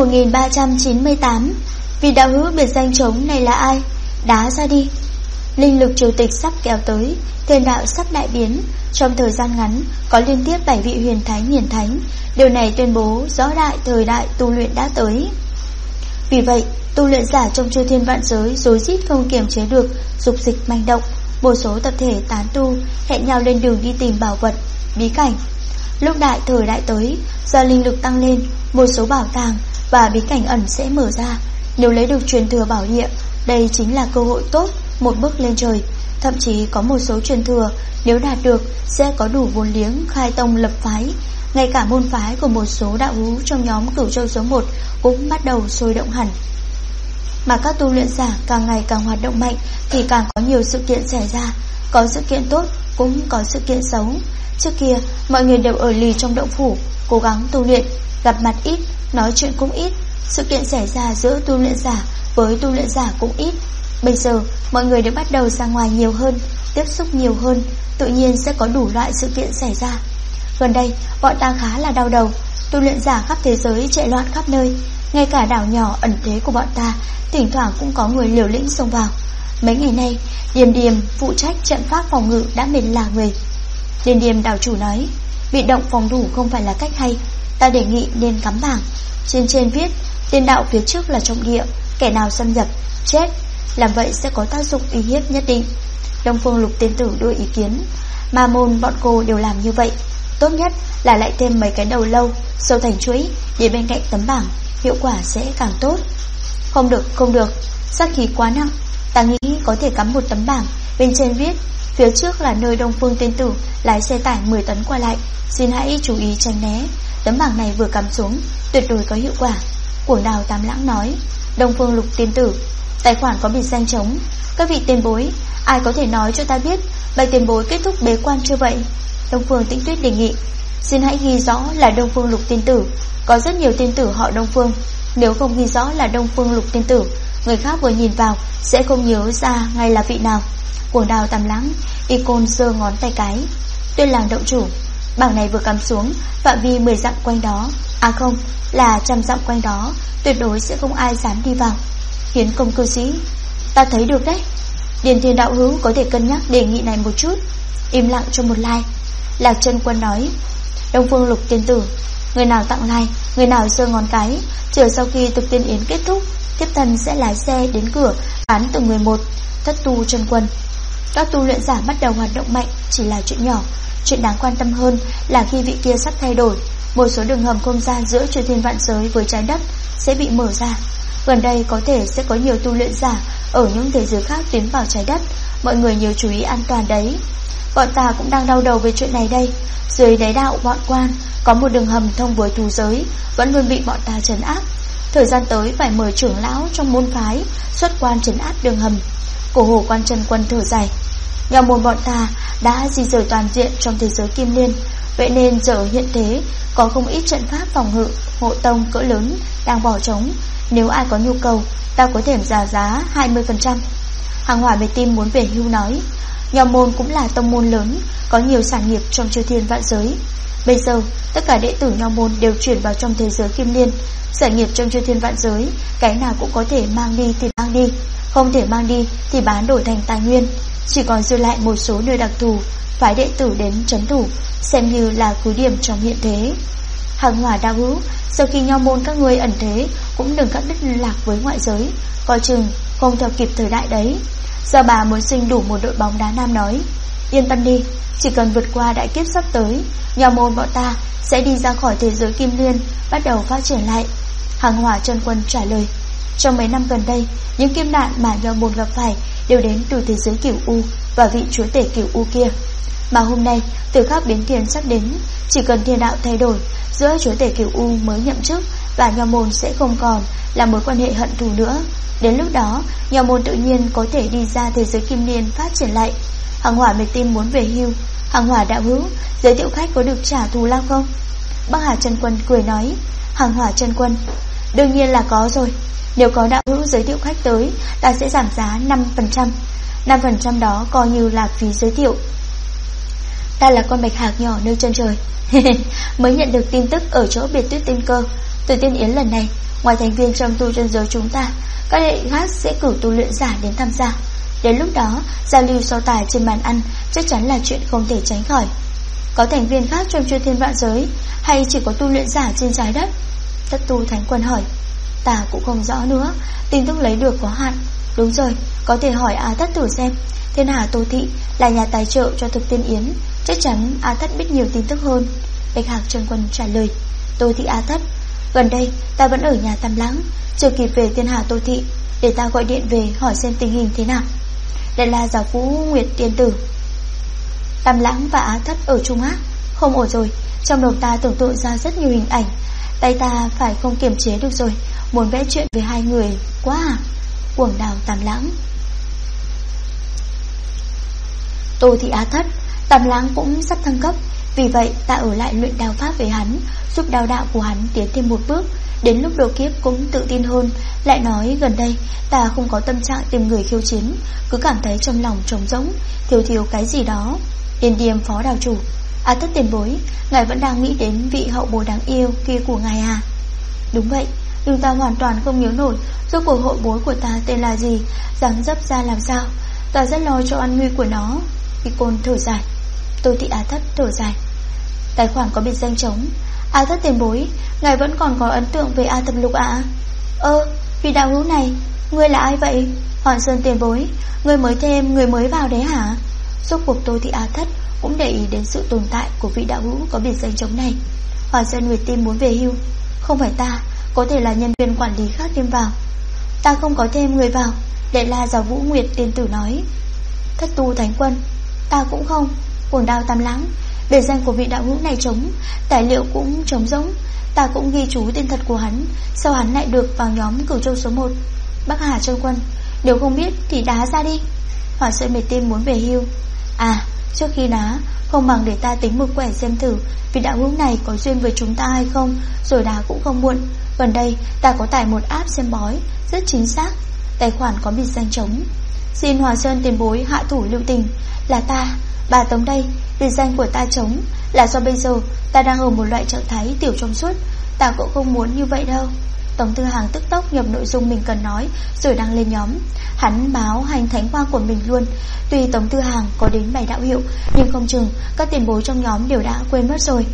S1: 1398. Vì đạo hữu biệt danh trống này là ai? Đá ra đi. Linh lực triều tịch sắp kéo tới, thiên đạo sắp đại biến. Trong thời gian ngắn có liên tiếp 7 vị huyền thánh hiển thánh. Điều này tuyên bố rõ đại thời đại tu luyện đã tới. Vì vậy tu luyện giả trong chư thiên vạn giới rối rít không kiềm chế được, dục dịch manh động. Một số tập thể tán tu hẹn nhau lên đường đi tìm bảo vật, bí cảnh. Lúc đại thời đại tới, do linh lực tăng lên, một số bảo tàng và bí cảnh ẩn sẽ mở ra. Nếu lấy được truyền thừa bảo địa, đây chính là cơ hội tốt, một bước lên trời. Thậm chí có một số truyền thừa, nếu đạt được sẽ có đủ vốn liếng khai tông lập phái. Ngay cả môn phái của một số đạo hữu trong nhóm Cửu Châu số 1 cũng bắt đầu sôi động hẳn. Mà các tu luyện giả càng ngày càng hoạt động mạnh thì càng có nhiều sự kiện xảy ra. Có sự kiện tốt, cũng có sự kiện xấu. Trước kia mọi người đều ở lì trong động phủ, cố gắng tu luyện, gặp mặt ít, nói chuyện cũng ít. Sự kiện xảy ra giữa tu luyện giả với tu luyện giả cũng ít. Bây giờ mọi người đều bắt đầu ra ngoài nhiều hơn, tiếp xúc nhiều hơn, tự nhiên sẽ có đủ loại sự kiện xảy ra. Gần đây bọn ta khá là đau đầu. Tu luyện giả khắp thế giới chạy loạn khắp nơi. Ngay cả đảo nhỏ ẩn thế của bọn ta thỉnh thoảng cũng có người liều lĩnh xông vào. Mấy ngày nay Điềm Điềm phụ trách trận pháp phòng ngự đã mệt lả người. Điềm Điềm đảo chủ nói, bị động phòng thủ không phải là cách hay. Ta đề nghị nên cắm bảng. Trên viết tiên đạo phía trước là trọng địa, kẻ nào xâm nhập chết. Làm vậy sẽ có tác dụng uy hiếp nhất định. Đông Phương Lục tiên tử đưa ý kiến. Ma môn bọn cô đều làm như vậy. Tốt nhất là lại thêm mấy cái đầu lâu sâu thành chuỗi để bên cạnh tấm bảng, hiệu quả sẽ càng tốt. Không được, sát khí quá nặng. Ta nghĩ có thể cắm một tấm bảng, bên trên viết phía trước là nơi Đông Phương tiên tử lái xe tải 10 tấn qua lại, xin hãy chú ý tránh né. Tấm bảng này vừa cắm xuống tuyệt đối có hiệu quả. Cuồng Đao Tam Lãng nói. Đông Phương Lục tiên tử, tài khoản có biệt danh trống. Các vị tiền bối, ai có thể nói cho ta biết Bạch tiền bối kết thúc bế quan chưa vậy? Đông Phương Tĩnh Tuyết đề nghị. Xin hãy ghi rõ là Đông Phương Lục tiên tử. Có rất nhiều tiên tử họ Đông Phương. Nếu không ghi rõ là Đông Phương Lục tiên tử, người khác vừa nhìn vào sẽ không nhớ ra ngay là vị nào. Cuồng Đao Tam Lãng y côn giơ ngón tay cái. Tuyên Làng động chủ, bảng này vừa cắm xuống, phạm vi 10 dặm quanh đó, không, là 100 dặm quanh đó, tuyệt đối sẽ không ai dám đi vào. Hiến Công cư sĩ, ta thấy được đấy. Điền Thiên đạo hữu có thể cân nhắc đề nghị này một chút. Im lặng cho một like. Lạc Chân Quân nói. Đông Phương Lục tiên tử, người nào tặng like, người nào giơ ngón cái, chờ sau khi thực tiên yến kết thúc, tiếp thần sẽ lái xe đến cửa bán từng người một. Thất tu chân quân. Các tu luyện giả bắt đầu hoạt động mạnh chỉ là chuyện nhỏ. Chuyện đáng quan tâm hơn là khi vị kia sắp thay đổi, một số đường hầm không gian giữa chư thiên vạn giới với trái đất sẽ bị mở ra. Gần đây có thể sẽ có nhiều tu luyện giả ở những thế giới khác tiến vào trái đất. Mọi người nhớ chú ý an toàn đấy. Bọn ta cũng đang đau đầu về chuyện này đây. Dưới đáy đạo bọn quan có một đường hầm thông với thú giới, vẫn luôn bị bọn ta trấn áp. Thời gian tới phải mời trưởng lão trong môn phái xuất quan trấn áp đường hầm. Cổ Hồ Quan Chân Quân thở dài. Nhà môn bọn ta đã di rời toàn diện trong thế giới Kim Liên, vậy nên giờ hiện thế có không ít trận pháp phòng ngự hộ tông cỡ lớn đang bỏ trống. Nếu ai có nhu cầu, ta có thể giảm giá 20%. Hàng Hỏa về tim muốn về hưu nói, nhà môn cũng là tông môn lớn, có nhiều sản nghiệp trong chư thiên vạn giới. Bây giờ tất cả đệ tử nho môn đều chuyển vào trong thế giới Kim Liên. Sản nghiệp trong chư thiên vạn giới, cái nào cũng có thể mang đi thì mang đi, không thể mang đi thì bán đổi thành tài nguyên. Chỉ còn dư lại một số nơi đặc thù, phái đệ tử đến trấn thủ, xem như là cứ điểm trong hiện thế. Hàng Hỏa đạo hữu, sau khi nho môn các ngươi ẩn thế, cũng đừng cắt đứt liên lạc với ngoại giới, coi chừng không theo kịp thời đại đấy. Gia Bà muốn sinh đủ một đội bóng đá nam nói, yên tâm đi, chỉ cần vượt qua đại kiếp sắp tới, nho môn bọn ta sẽ đi ra khỏi thế giới Kim Liên, bắt đầu phát triển lại. Hàng Hỏa Chân Quân trả lời, trong mấy năm gần đây, những kiếp nạn mà nho môn gặp phải đều đến từ thế giới Cửu U và vị chúa tể Cửu U kia. Mà hôm nay từ khắc biến thiên sắp đến, chỉ cần thiên đạo thay đổi, giữa chúa tể Cửu U mới nhậm chức và nho môn sẽ không còn là mối quan hệ hận thù nữa. Đến lúc đó, nho môn tự nhiên có thể đi ra thế giới Kim Liên phát triển lại. Hàng Hỏa mệt tim muốn về hưu. Hàng Hỏa đạo hữu, giới thiệu khách có được trả thù lao không? Bắc Hà Chân Quân cười nói, Hàng Hỏa Chân Quân, đương nhiên là có rồi. Nếu có đạo hữu giới thiệu khách tới, ta sẽ giảm giá 5%. 5% đó coi như là phí giới thiệu. Ta là con bạch hạc nhỏ nơi chân trời. Mới nhận được tin tức ở chỗ biệt tuyết tiên cơ, từ tiên yến lần này, ngoài thành viên trong tu chân giới chúng ta, các đệ khác sẽ cử tu luyện giả đến tham gia. Đến lúc đó, giao lưu so tài trên bàn ăn chắc chắn là chuyện không thể tránh khỏi. Có thành viên khác trong chư thiên vạn giới, hay chỉ có tu luyện giả trên trái đất? Tất Tu Thánh Quân hỏi. Ta cũng không rõ nữa, tin tức lấy được có hạn. Đúng rồi, có thể hỏi A Thất thử xem. Thiên Hà Tô Thị là nhà tài trợ cho thực tiên yến, chắc chắn A Thất biết nhiều tin tức hơn. Bạch Hạc Chân Quân trả lời. Tô Thị A Thất, gần đây ta vẫn ở nhà Tam Lãng, chưa kịp về Thiên Hà Tô Thị, để ta gọi điện về hỏi xem tình hình thế nào. Đây là giáo Phú Nguyệt Tiên Tử. Tam Lãng và Á Thất ở chung á? Không ổn rồi, trong đầu ta tưởng tượng ra rất nhiều hình ảnh, tay ta phải không kiềm chế được rồi, muốn vẽ chuyện về hai người quá à. Cuồng Đào Tam Lãng. Tô Thị Á Thất, Tam Lãng cũng sắp thăng cấp, vì vậy ta ở lại luyện đao pháp với hắn, giúp đao đạo của hắn tiến thêm một bước. Đến lúc độ kiếp cũng tự tin hơn. Lại nói gần đây ta không có tâm trạng tìm người khiêu chiến, cứ cảm thấy trong lòng trống rỗng, thiếu cái gì đó. Điền Điềm phó đào chủ, Á Thất tiền bối, ngài vẫn đang nghĩ đến vị hậu bối đáng yêu kia của ngài à? Đúng vậy, nhưng ta hoàn toàn không nhớ nổi rốt cuộc hậu bối của ta tên là gì, dáng dấp ra làm sao. Ta rất lo cho an nguy của nó. Vì Côn thở dài. Tô Thị Á Thất thở dài. Tài khoản có biệt danh trống. Á Thất tiền bối, ngài vẫn còn có ấn tượng về A Thập Lục ạ? Vì đạo hữu này, ngươi là ai vậy? Hoàn Sơn tiền bối, ngươi mới thêm người mới vào đấy hả? Rốt cuộc Tô Thị Á Thất cũng để ý đến sự tồn tại của vị đạo hữu có biệt danh trống này. Hoàn Sơn Nguyệt Tim muốn về hưu. Không phải ta, có thể là nhân viên quản lý khác thêm vào. Ta không có thêm người vào, Đệ La Giáo Vũ Nguyệt Tiên Tử nói. Thất Tu Thánh Quân, ta cũng không. Cuồng Đao Tam Lãng, biệt danh của vị đạo hữu này trống, tài liệu cũng trống rỗng. Ta cũng ghi chú tên thật của hắn, sao hắn lại được vào nhóm Cửu Châu số 1? Bắc Hà Chân Quân, nếu không biết thì đá ra đi. Hoàn Sơn Mệt Tim muốn về hưu. À, trước khi đá, không bằng để ta tính một quẻ xem thử vị đạo hữu này có duyên với chúng ta hay không, rồi đá cũng không muộn. Gần đây ta có tải một app xem bói rất chính xác. Tài khoản có biệt danh trống. Xin Hòa Sơn tiền bối hạ thủ lưu tình. Là ta, bà Tống đây. Biệt danh của ta trống là do bây giờ ta đang ở một loại trạng thái tiểu trong suốt. Ta cũng không muốn như vậy đâu. Tống Tư Hàng tức tốc nhập nội dung mình cần nói rồi đăng lên nhóm. Hắn báo hành thánh quang của mình luôn. Tuy Tống Tư Hàng có đến 7 đạo hiệu, nhưng không chừng các tiền bối trong nhóm đều đã quên mất rồi.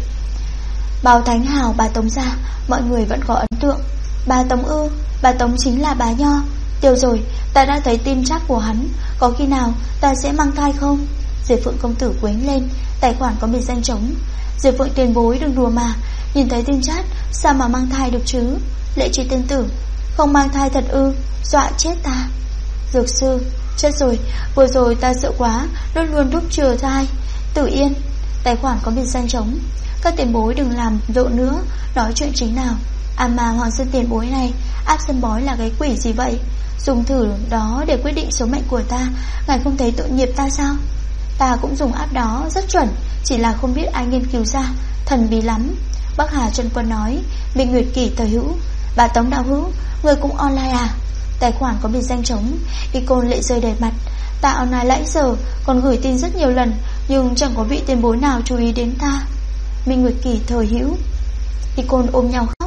S1: Báo Thánh Hào bà Tống ra, mọi người vẫn có ấn tượng. Bà Tống ư? Bà Tống chính là bà Nho. Tiêu rồi, ta đã thấy tin chat của hắn. Có khi nào ta sẽ mang thai không? Diệp Phượng công tử quấy lên. Tài khoản có biệt danh trống. Diệp Phượng tiền bối đừng đùa mà, nhìn thấy tin chat sao mà mang thai được chứ? Lệ Truy tiên tử, không mang thai thật ư? Dọa chết ta. Dược sư, chết rồi, vừa rồi ta sợ quá, luôn luôn đúc chừa thai. Tử Yên, tài khoản có biệt danh trống. Các tiền bối đừng làm rộn nữa, nói chuyện chính nào. Mà Hoàng Sơn tiền bối này, áp xem bói là cái quỷ gì vậy? Dùng thử đó để quyết định số mệnh của ta, ngài không thấy tội nghiệp ta sao? Ta cũng dùng áp đó rất chuẩn, chỉ là không biết ai nghiên cứu ra, thần bí lắm. Bắc Hà Trân Quân nói. Minh Nguyệt Kỷ Thời Hữu, bà Tống đạo hữu, người cũng online à? Tài khoản có biệt danh trống. Icon lệ rơi đầy mặt. Ta online nãy giờ, còn gửi tin rất nhiều lần, nhưng chẳng có vị tiền bối nào chú ý đến ta. Minh Nguyệt Kỷ Thời Hữu. Icon ôm nhau khóc.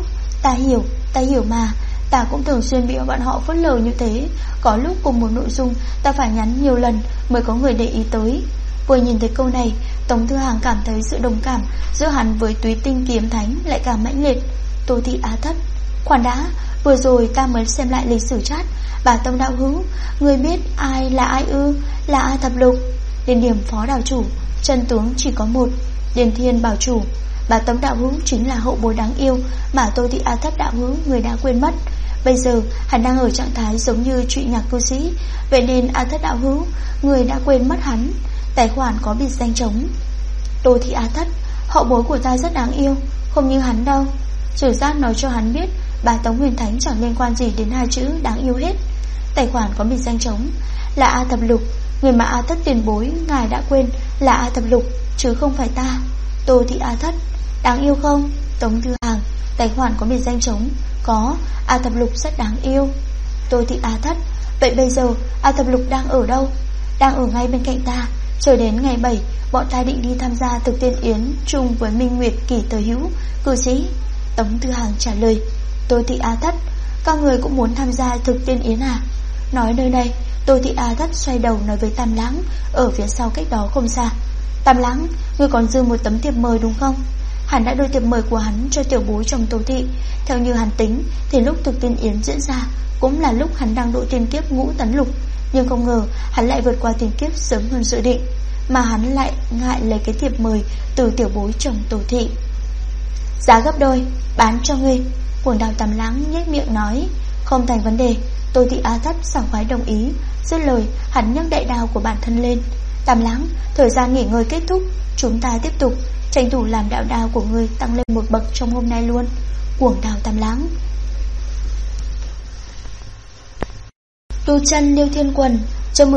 S1: Ta hiểu mà. Ta cũng thường xuyên bị bọn họ phớt lờ như thế. Có lúc cùng một nội dung ta phải nhắn nhiều lần mới có người để ý tới. Vừa nhìn thấy câu này, Tống Thư Hàng cảm thấy sự đồng cảm giữa hắn với Túy Tinh Kiếm Thánh lại càng mãnh liệt. Tô Thị Á Thất, khoan đã, vừa rồi ta mới xem lại lịch sử chat. Bà Tông đạo hữu, người biết ai là ai ư? Là A Thập Lục, Điền Điểm phó đảo chủ, chân tướng chỉ có một, Điền Thiên bảo chủ. Bà Tống đạo hữu chính là hậu bối đáng yêu mà Tô Thị Á Thất đạo hữu người đã quên mất. Bây giờ hắn đang ở trạng thái giống như trụy nhạc cư sĩ, vậy nên Á Thất đạo hữu, người đã quên mất hắn. Tài khoản có biệt danh trống. Tô Thị Á Thất, hậu bối của ta rất đáng yêu, không như hắn đâu. Sử giác nói cho hắn biết bà Tống Huyền Thánh chẳng liên quan gì đến hai chữ đáng yêu hết. Tài khoản có biệt danh trống. Là A Thập Lục, người mà A Thất tiền bối ngài đã quên là A Thập Lục, chứ không phải ta. Tô Thị Á Thất, đáng yêu không? Tống Thư Hàng. Tài khoản có biệt danh trống. Có, A Thập Lục rất đáng yêu. Tô Thị Á Thất, vậy bây giờ A Thập Lục đang ở đâu? Đang ở ngay bên cạnh ta. Chờ đến ngày 7, bọn ta định đi tham gia thực tiên yến chung với Minh Nguyệt Kỷ Thời Hữu, cư sĩ. Tống Thư Hàng trả lời. Tô Thị Á Thất, các người cũng muốn tham gia thực tiên yến à? Nói nơi đây, Tô Thị Á Thất xoay đầu nói với Tam Lãng ở phía sau cách đó không xa. Tam Lãng, ngươi còn dư một tấm thiệp mời đúng không? Hắn đã đưa thiệp mời của hắn cho tiểu bối trong Tô Thị. Theo như hắn tính thì lúc thực tiên yến diễn ra cũng là lúc hắn đang độ tiên kiếp ngũ tấn lục, nhưng không ngờ hắn lại vượt qua tiên kiếp sớm hơn dự định, mà hắn lại ngại lấy cái thiệp mời từ tiểu bối chồng Tô Thị. Giá gấp đôi, bán cho ngươi. Cuồng Đào Tam Lãng nhếch miệng nói. Không thành vấn đề. Tô Thị Á Thất sảng khoái đồng ý. Dứt lời hắn nhấc đại đao của bản thân lên. Tam Lãng, thời gian nghỉ ngơi kết thúc, chúng ta tiếp tục, tranh thủ làm đạo đao của ngươi tăng lên một bậc trong hôm nay luôn. Cuồng Đào Tam Lãng. Tu chân Liêu Thiên Quần, chương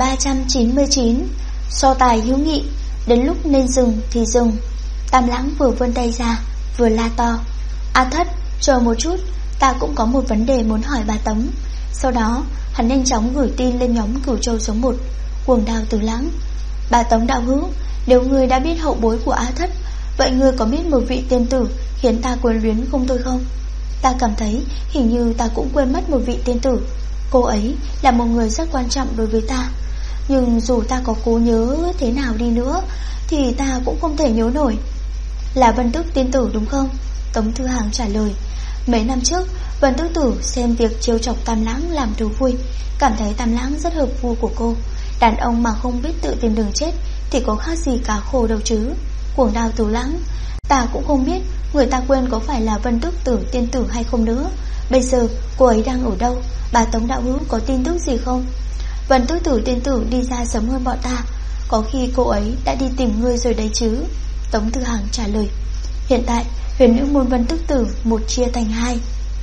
S1: 1399. So tài hữu nghị, đến lúc nên dừng thì dừng. Tam Lãng vừa vươn tay ra vừa la to. A Thất, chờ một chút, ta cũng có một vấn đề muốn hỏi bà Tống. Sau đó hắn nhanh chóng gửi tin lên nhóm Cửu Châu số 1. Cuồng Đào Từ Lãng. Bà Tống đạo hữu, nếu ngươi đã biết hậu bối của A Thất, vậy ngươi có biết một vị tiên tử khiến ta quyến luyến không thôi không? Ta cảm thấy hình như ta cũng quên mất một vị tiên tử. Cô ấy là một người rất quan trọng đối với ta, nhưng dù ta có cố nhớ thế nào đi nữa thì ta cũng không thể nhớ nổi. Là Vân Tước tiên tử đúng không? Tống Thư Hàng trả lời. Mấy năm trước Vân Tước tử xem việc trêu chọc Tam Lãng làm thú vui, cảm thấy Tam Lãng rất hợp gu của cô. Đàn ông mà không biết tự tìm đường chết thì có khác gì cá khô đâu chứ. Cuồng Đào Từ Lãng. Ta cũng không biết người ta quên có phải là Vân Tước tử tiên tử hay không nữa. Bây giờ cô ấy đang ở đâu? Bà Tống đạo hữu có tin tức gì không? Vân Tước tử tiên tử đi ra sớm hơn bọn ta, có khi cô ấy đã đi tìm ngươi rồi đấy chứ. Tống Thư Hàng trả lời. Hiện tại huyền nữ môn Vân Tước tử một chia thành hai.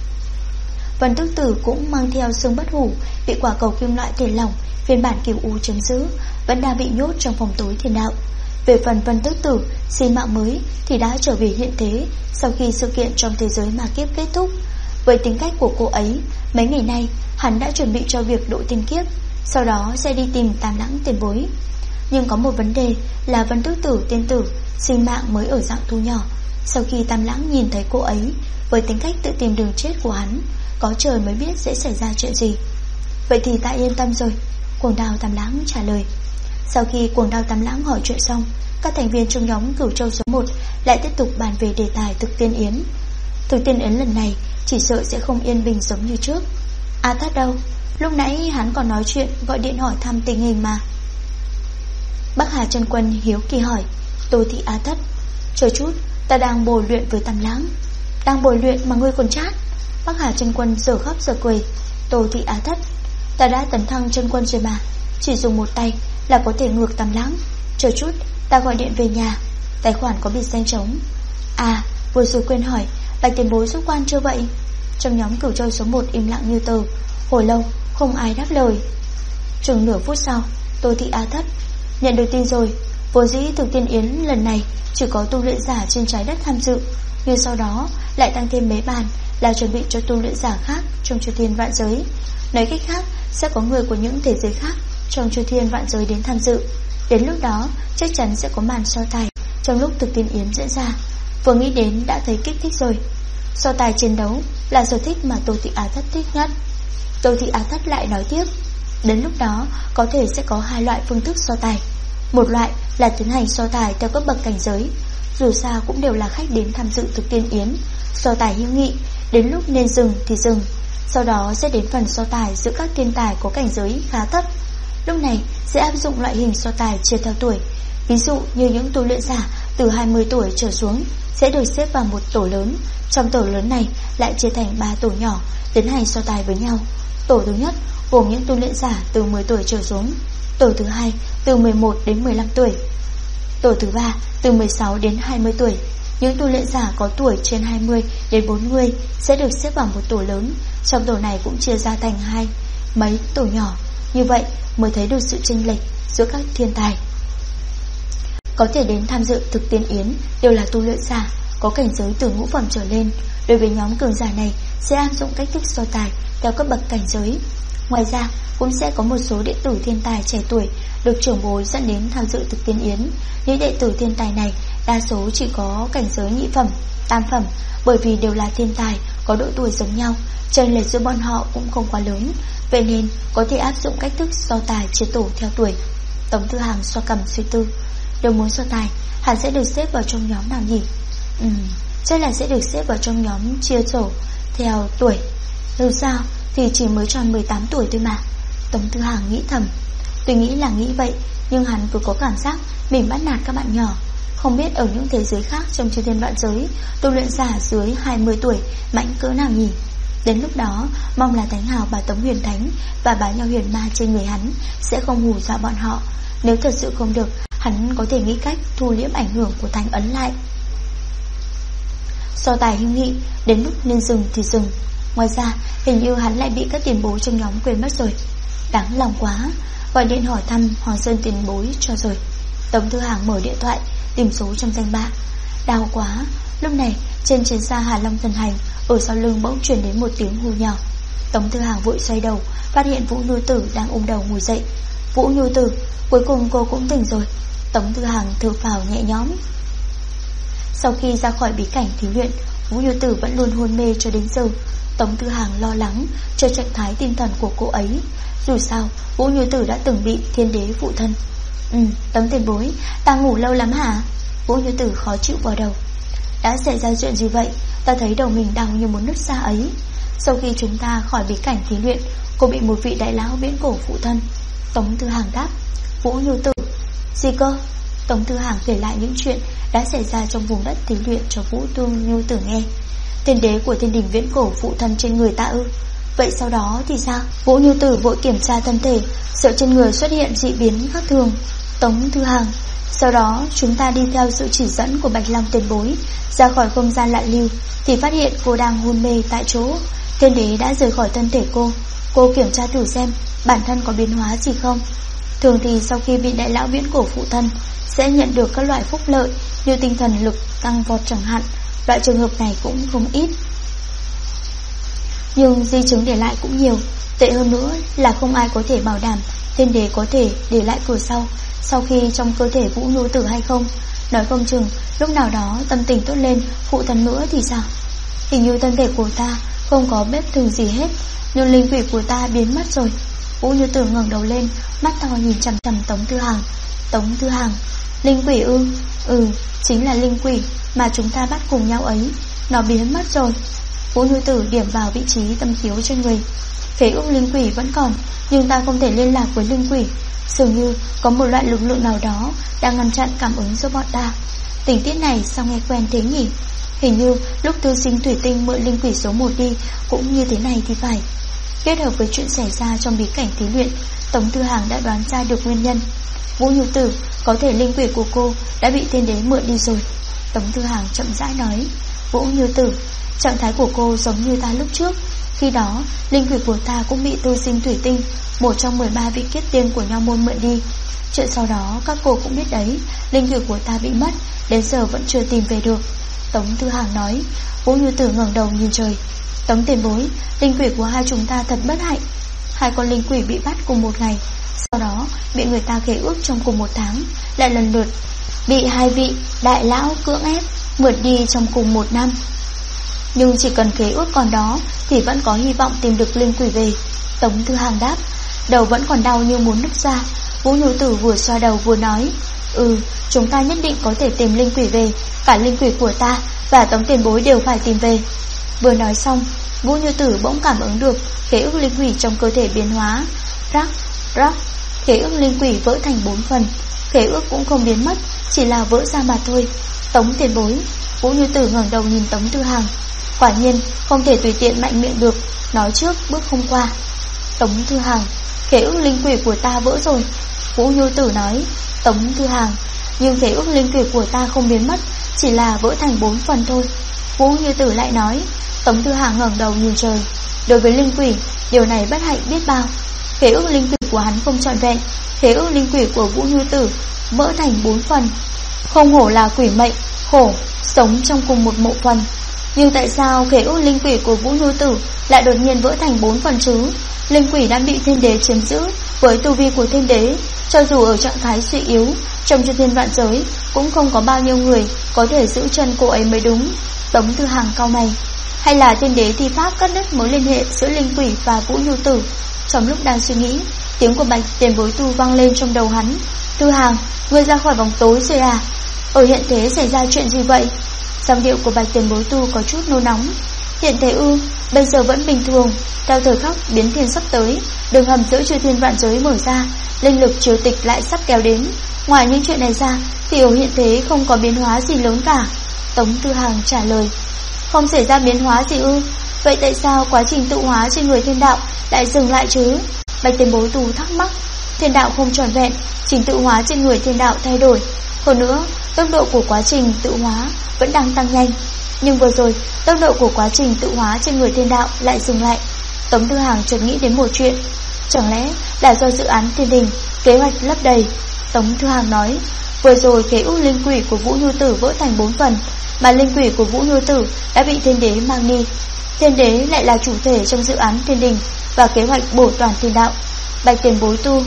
S1: Vân Tước tử cũng mang theo xương bất hủ, bị quả cầu kim loại thể lỏng phiên bản Kiều U chiếm giữ, vẫn đang bị nhốt trong phòng tối thiên đạo. Về phần Vân Tước tử sinh mạng mới thì đã trở về hiện thế sau khi sự kiện trong thế giới ma kiếp kết thúc. Với tính cách của cô ấy, mấy ngày nay hắn đã chuẩn bị cho việc độ tiên kiếp, sau đó sẽ đi tìm Tam Lãng tiền bối. Nhưng có một vấn đề là Vân Tước tử tiên tử sinh mạng mới ở dạng thu nhỏ. Sau khi Tam Lãng nhìn thấy cô ấy, với tính cách tự tìm đường chết của hắn, có trời mới biết sẽ xảy ra chuyện gì. Vậy thì ta yên tâm rồi, Cuồng Đào Tam Lãng trả lời. Sau khi Cuồng Đào Tam Lãng hỏi chuyện xong, các thành viên trong nhóm Cửu Châu số 1 lại tiếp tục bàn về đề tài thực tiên yến. Thực tiên yến lần này chỉ sợ sẽ không yên bình giống như trước. A Thất đâu? Lúc nãy hắn còn nói chuyện gọi điện hỏi thăm tình hình mà. Bắc Hà Trân Quân hiếu kỳ hỏi. Tô Thị Á Thất. Chờ chút, ta đang bồi luyện với Tam Lãng. Đang bồi luyện mà ngươi còn chát? Bắc Hà Trân Quân giờ khóc giờ cười. Tô Thị Á Thất. Ta đã tấn thăng chân quân rồi mà, chỉ dùng một tay là có thể ngược Tam Lãng. Chờ chút, ta gọi điện về nhà. Tài khoản có biệt danh trống. À, vừa rồi quên hỏi, Bạch tiền bối rút quan chưa vậy? Trong nhóm Cửu Châu số 1 im lặng như tờ. Hồi lâu không ai đáp lời. Chừng nửa phút sau, Tô Thị Á Thất: nhận được tin rồi. Vốn dĩ Thực Tiên Yến lần này chỉ có tu luyện giả trên trái đất tham dự, nhưng sau đó lại tăng thêm mấy bàn là chuẩn bị cho tu luyện giả khác trong chư thiên vạn giới. Nói cách khác, sẽ có người của những thế giới khác trong chư thiên vạn giới đến tham dự. Đến lúc đó chắc chắn sẽ có màn so tài trong lúc Thực Tiên Yến diễn ra. Vừa nghĩ đến đã thấy kích thích rồi. So tài chiến đấu là sở thích mà Tô Thị Á Thất thích nhất. Tô Thị Á Thất lại nói tiếp: đến lúc đó có thể sẽ có hai loại phương thức so tài. Một loại là tiến hành so tài theo cấp bậc cảnh giới, dù sao cũng đều là khách đến tham dự Thực Tiên Yến. So tài hữu nghị, đến lúc nên dừng thì dừng. Sau đó sẽ đến phần so tài giữa các thiên tài có cảnh giới khá thấp. Lúc này sẽ áp dụng loại hình so tài chia theo tuổi. Ví dụ như những tu luyện giả từ 20 tuổi trở xuống sẽ được xếp vào một tổ lớn. Trong tổ lớn này lại chia thành 3 tổ nhỏ tiến hành so tài với nhau. Tổ thứ nhất gồm những tu luyện giả từ 10 tuổi trở xuống. Tổ thứ hai từ 11 đến 15 tuổi. Tổ thứ ba từ 16 đến 20 tuổi. Những tu luyện giả có tuổi trên 20 đến 40 sẽ được xếp vào một tổ lớn. Trong tổ này cũng chia ra thành mấy tổ nhỏ. Như vậy mới thấy được sự chênh lệch giữa các thiên tài. Có thể đến tham dự Thực Tiên Yến đều là tu luyện giả có cảnh giới từ ngũ phẩm trở lên. Đối với nhóm cường giả này sẽ áp dụng cách thức so tài theo cấp bậc cảnh giới. Ngoài ra cũng sẽ có một số đệ tử thiên tài trẻ tuổi được trưởng bối dẫn đến tham dự Thực Tiên Yến. Những đệ tử thiên tài này đa số chỉ có cảnh giới nhị phẩm, tam phẩm. Bởi vì đều là thiên tài có độ tuổi giống nhau, chênh lệch giữa bọn họ cũng không quá lớn, vậy nên có thể áp dụng cách thức so tài chia tổ theo tuổi. Tống Thư Hàng xoa cằm suy tư. Nếu muốn so tài, hắn sẽ được xếp vào trong nhóm nào nhỉ? Chắc là sẽ được xếp vào trong nhóm chia tổ theo tuổi. Dù sao thì chỉ mới tròn 18 tuổi thôi mà. Tống Thư Hàng nghĩ thầm. Tuy nghĩ là nghĩ vậy, nhưng hắn cứ có cảm giác mình bắt nạt các bạn nhỏ. Không biết ở những thế giới khác trong chư thiên vạn giới, tu luyện giả dưới 20 tuổi mạnh cỡ nào nhỉ? Đến lúc đó mong là Thánh Hào bà Tống Huyền Thánh và bà Nho Huyền Ma trên người hắn sẽ không hù dọa bọn họ. Nếu thật sự không được, hắn có thể nghĩ cách thu liễm ảnh hưởng của Thánh Ấn lại. So tài hữu nghị, đến lúc nên dừng thì dừng. Ngoài ra hình như hắn lại bị các tiền bối trong nhóm quên mất rồi. Đáng lòng quá. Gọi điện hỏi thăm Hoàng Sơn tiền bối cho rồi. Tống Thư Hàng mở điện thoại tìm số trong danh bạ. Đau quá. Lúc này trên chiến xa Hà Long Thần Hành, ở sau lưng bỗng truyền đến một tiếng hù nhỏ. Tống Thư Hàng vội xoay đầu, phát hiện Vũ Nhu Tử đang ôm đầu ngồi dậy. Vũ Nhu Tử, cuối cùng cô cũng tỉnh rồi. Tống Thư Hàng thở phào nhẹ nhõm. Sau khi ra khỏi bí cảnh thí luyện, Vũ Nhu Tử vẫn luôn hôn mê cho đến giờ. Tống Thư Hàng lo lắng cho trạng thái tinh thần của cô ấy. Dù sao Vũ Nhu Tử đã từng bị thiên đế phụ thân. Tống tiền bối, ta ngủ lâu lắm hả? Vũ Nhu Tử khó chịu vào đầu. Đã xảy ra chuyện gì vậy? Ta thấy đầu mình đau như muốn nứt ra ấy. Sau khi chúng ta khỏi bí cảnh thí luyện, cô bị một vị đại lão viễn cổ phụ thân. Tống Thư Hàng đáp. Vũ Nhu Tử, gì cơ? Tống Thư Hàng kể lại những chuyện đã xảy ra trong vùng đất thí luyện cho Vũ Nhu Tử nghe. Thiên đế của thiên đình viễn cổ phụ thân trên người ta ư? Vậy sau đó thì sao? Vũ Nhu Tử vội kiểm tra thân thể, sợ trên người xuất hiện dị biến khác thường. Tống Thư Hàng, sau đó chúng ta đi theo sự chỉ dẫn của Bạch Long tiền bối ra khỏi không gian lạ lưu, thì phát hiện cô đang hôn mê tại chỗ. Thiên đế đã rời khỏi thân thể cô. Cô kiểm tra thử xem bản thân có biến hóa gì không. Thường thì sau khi bị đại lão viễn cổ phụ thân sẽ nhận được các loại phúc lợi như tinh thần lực tăng vọt chẳng hạn. Loại trường hợp này cũng không ít, nhưng di chứng để lại cũng nhiều. Tệ hơn nữa là không ai có thể bảo đảm thiên đế có thể để lại cửa sau khi trong cơ thể Vũ Nhu Tử hay không. Nói không chừng lúc nào đó tâm tình tốt lên phụ thân nữa thì sao? Hình như thân thể của ta không có bếp thường gì hết, nhưng linh quỷ của ta biến mất rồi. Vũ Nhu Tử ngẩng đầu lên, mắt to nhìn chằm chằm Tống Thư Hàng. Tống Thư Hàng, linh quỷ ư? Chính là linh quỷ mà chúng ta bắt cùng nhau ấy. Nó biến mất rồi. Vũ Nhu Tử điểm vào vị trí tâm khiếu trên người. Khế ước linh quỷ vẫn còn, nhưng ta không thể liên lạc với linh quỷ. Dường như có một loại lực lượng nào đó đang ngăn chặn cảm ứng giữa bọn ta. Tình tiết này sao nghe quen thế nhỉ? Hình như lúc Tư Sinh Thủy Tinh mượn linh quỷ số 1 đi cũng như thế này thì phải. Kết hợp với chuyện xảy ra trong bí cảnh thí luyện, Tống Thư Hàng đã đoán ra được nguyên nhân. Vũ Như Tử, có thể linh quỷ của cô đã bị thiên đế mượn đi rồi. Tống Thư Hàng chậm rãi nói. Vũ Như Tử, trạng thái của cô giống như ta lúc trước. Khi đó linh quỷ của ta cũng bị Tư Sinh Thủy Tinh, một trong 13 vị kiết tiên của Nho Môn mượn đi. Chuyện sau đó các cô cũng biết đấy, linh quỷ của ta bị mất, đến giờ vẫn chưa tìm về được. Tống Thư Hàng nói. Vũ Như Tử ngẩng đầu nhìn trời. Tống tiền bối, linh quỷ của hai chúng ta thật bất hạnh. Hai con linh quỷ bị bắt cùng một ngày, sau đó bị người ta khế ước trong cùng một tháng, lại lần lượt bị hai vị đại lão cưỡng ép mượn đi trong cùng một năm. Nhưng chỉ cần khế ước còn đó thì vẫn có hy vọng tìm được linh quỷ về. Tống Thư Hàng đáp. Đầu vẫn còn đau như muốn nứt ra. Vũ Như Tử vừa xoa đầu vừa nói. Chúng ta nhất định có thể tìm linh quỷ về. Cả linh quỷ của ta và Tống tiền bối đều phải tìm về. Vừa nói xong, Vũ Như Tử bỗng cảm ứng được khế ước linh quỷ trong cơ thể biến hóa. Rắc, rắc, khế ước linh quỷ vỡ thành 4 phần. Khế ước cũng không biến mất, chỉ là vỡ ra mà thôi. Tống tiền bối. Vũ Như Tử ngẩng đầu nhìn Tống Thư Hàng. Quả nhiên không thể tùy tiện mạnh miệng được, nói trước bước không qua. Tống Thư Hàng. Khế ước linh quỷ của ta vỡ rồi. Vũ Như Tử nói. Tống Thư Hàng. Nhưng khế ước linh quỷ của ta không biến mất, chỉ là vỡ thành 4 phần thôi. Vũ Như Tử lại nói. Tống Thư Hàng ngẩng đầu nhìn trời. Đối với linh quỷ, điều này bất hạnh biết bao. Khế ước linh quỷ của hắn không trọn vẹn, khế ước linh quỷ của Vũ Như Tử vỡ thành 4 phần. Không hổ là quỷ mệnh, khổ sống trong cùng một mộ phần. Nhưng tại sao khế ước linh quỷ của Vũ Như Tử lại đột nhiên vỡ thành 4 phần chứ? Linh quỷ đã bị thiên đế chiếm giữ. Với tu vi của thiên đế, cho dù ở trạng thái suy yếu, trong chư thiên vạn giới cũng không có bao nhiêu người có thể giữ chân cô ấy mới đúng. Tống Thư Hàng cau mày. Hay là thiên đế thi pháp cắt đứt mối liên hệ giữa linh quỷ và Vũ Như Tử? Trong lúc đang suy nghĩ, tiếng của Bạch tiền bối tu vang lên trong đầu hắn. Thư Hàng, ngươi ra khỏi vòng tối rồi à? Ở hiện thế xảy ra chuyện gì vậy? Giọng điệu của Bạch tiền bối tu có chút nôn nóng. Hiện thế ư? Bây giờ vẫn bình thường. Theo thời khắc biến thiên sắp tới, đường hầm giữa chư thiên vạn giới mở ra, linh lực triều tịch lại sắp kéo đến. Ngoài những chuyện này ra thì ở hiện thế không có biến hóa gì lớn cả. Tống Thư Hàng trả lời. Không xảy ra biến hóa gì ư? Vậy tại sao quá trình tự hóa trên người thiên đạo lại dừng lại chứ? Bạch tiền bối tu thắc mắc. Thiên đạo không tròn vẹn, trình tự hóa trên người thiên đạo thay đổi. Hơn nữa, tốc độ của quá trình tự hóa vẫn đang tăng nhanh. Nhưng vừa rồi, tốc độ của quá trình tự hóa trên người thiên đạo lại dừng lại. Tống Thư Hàng chợt nghĩ đến một chuyện. Chẳng lẽ là do dự án thiên đình kế hoạch lấp đầy? Tống Thư Hàng nói. Vừa rồi khế ước linh quỷ của Vũ Như Tử vỡ thành 4 phần, mà linh quỷ của Vũ Như Tử đã bị thiên đế mang đi. Thiên đế lại là chủ thể trong dự án thiên đình và kế hoạch bổ toàn thiên đạo. Bạch tiền bối tu.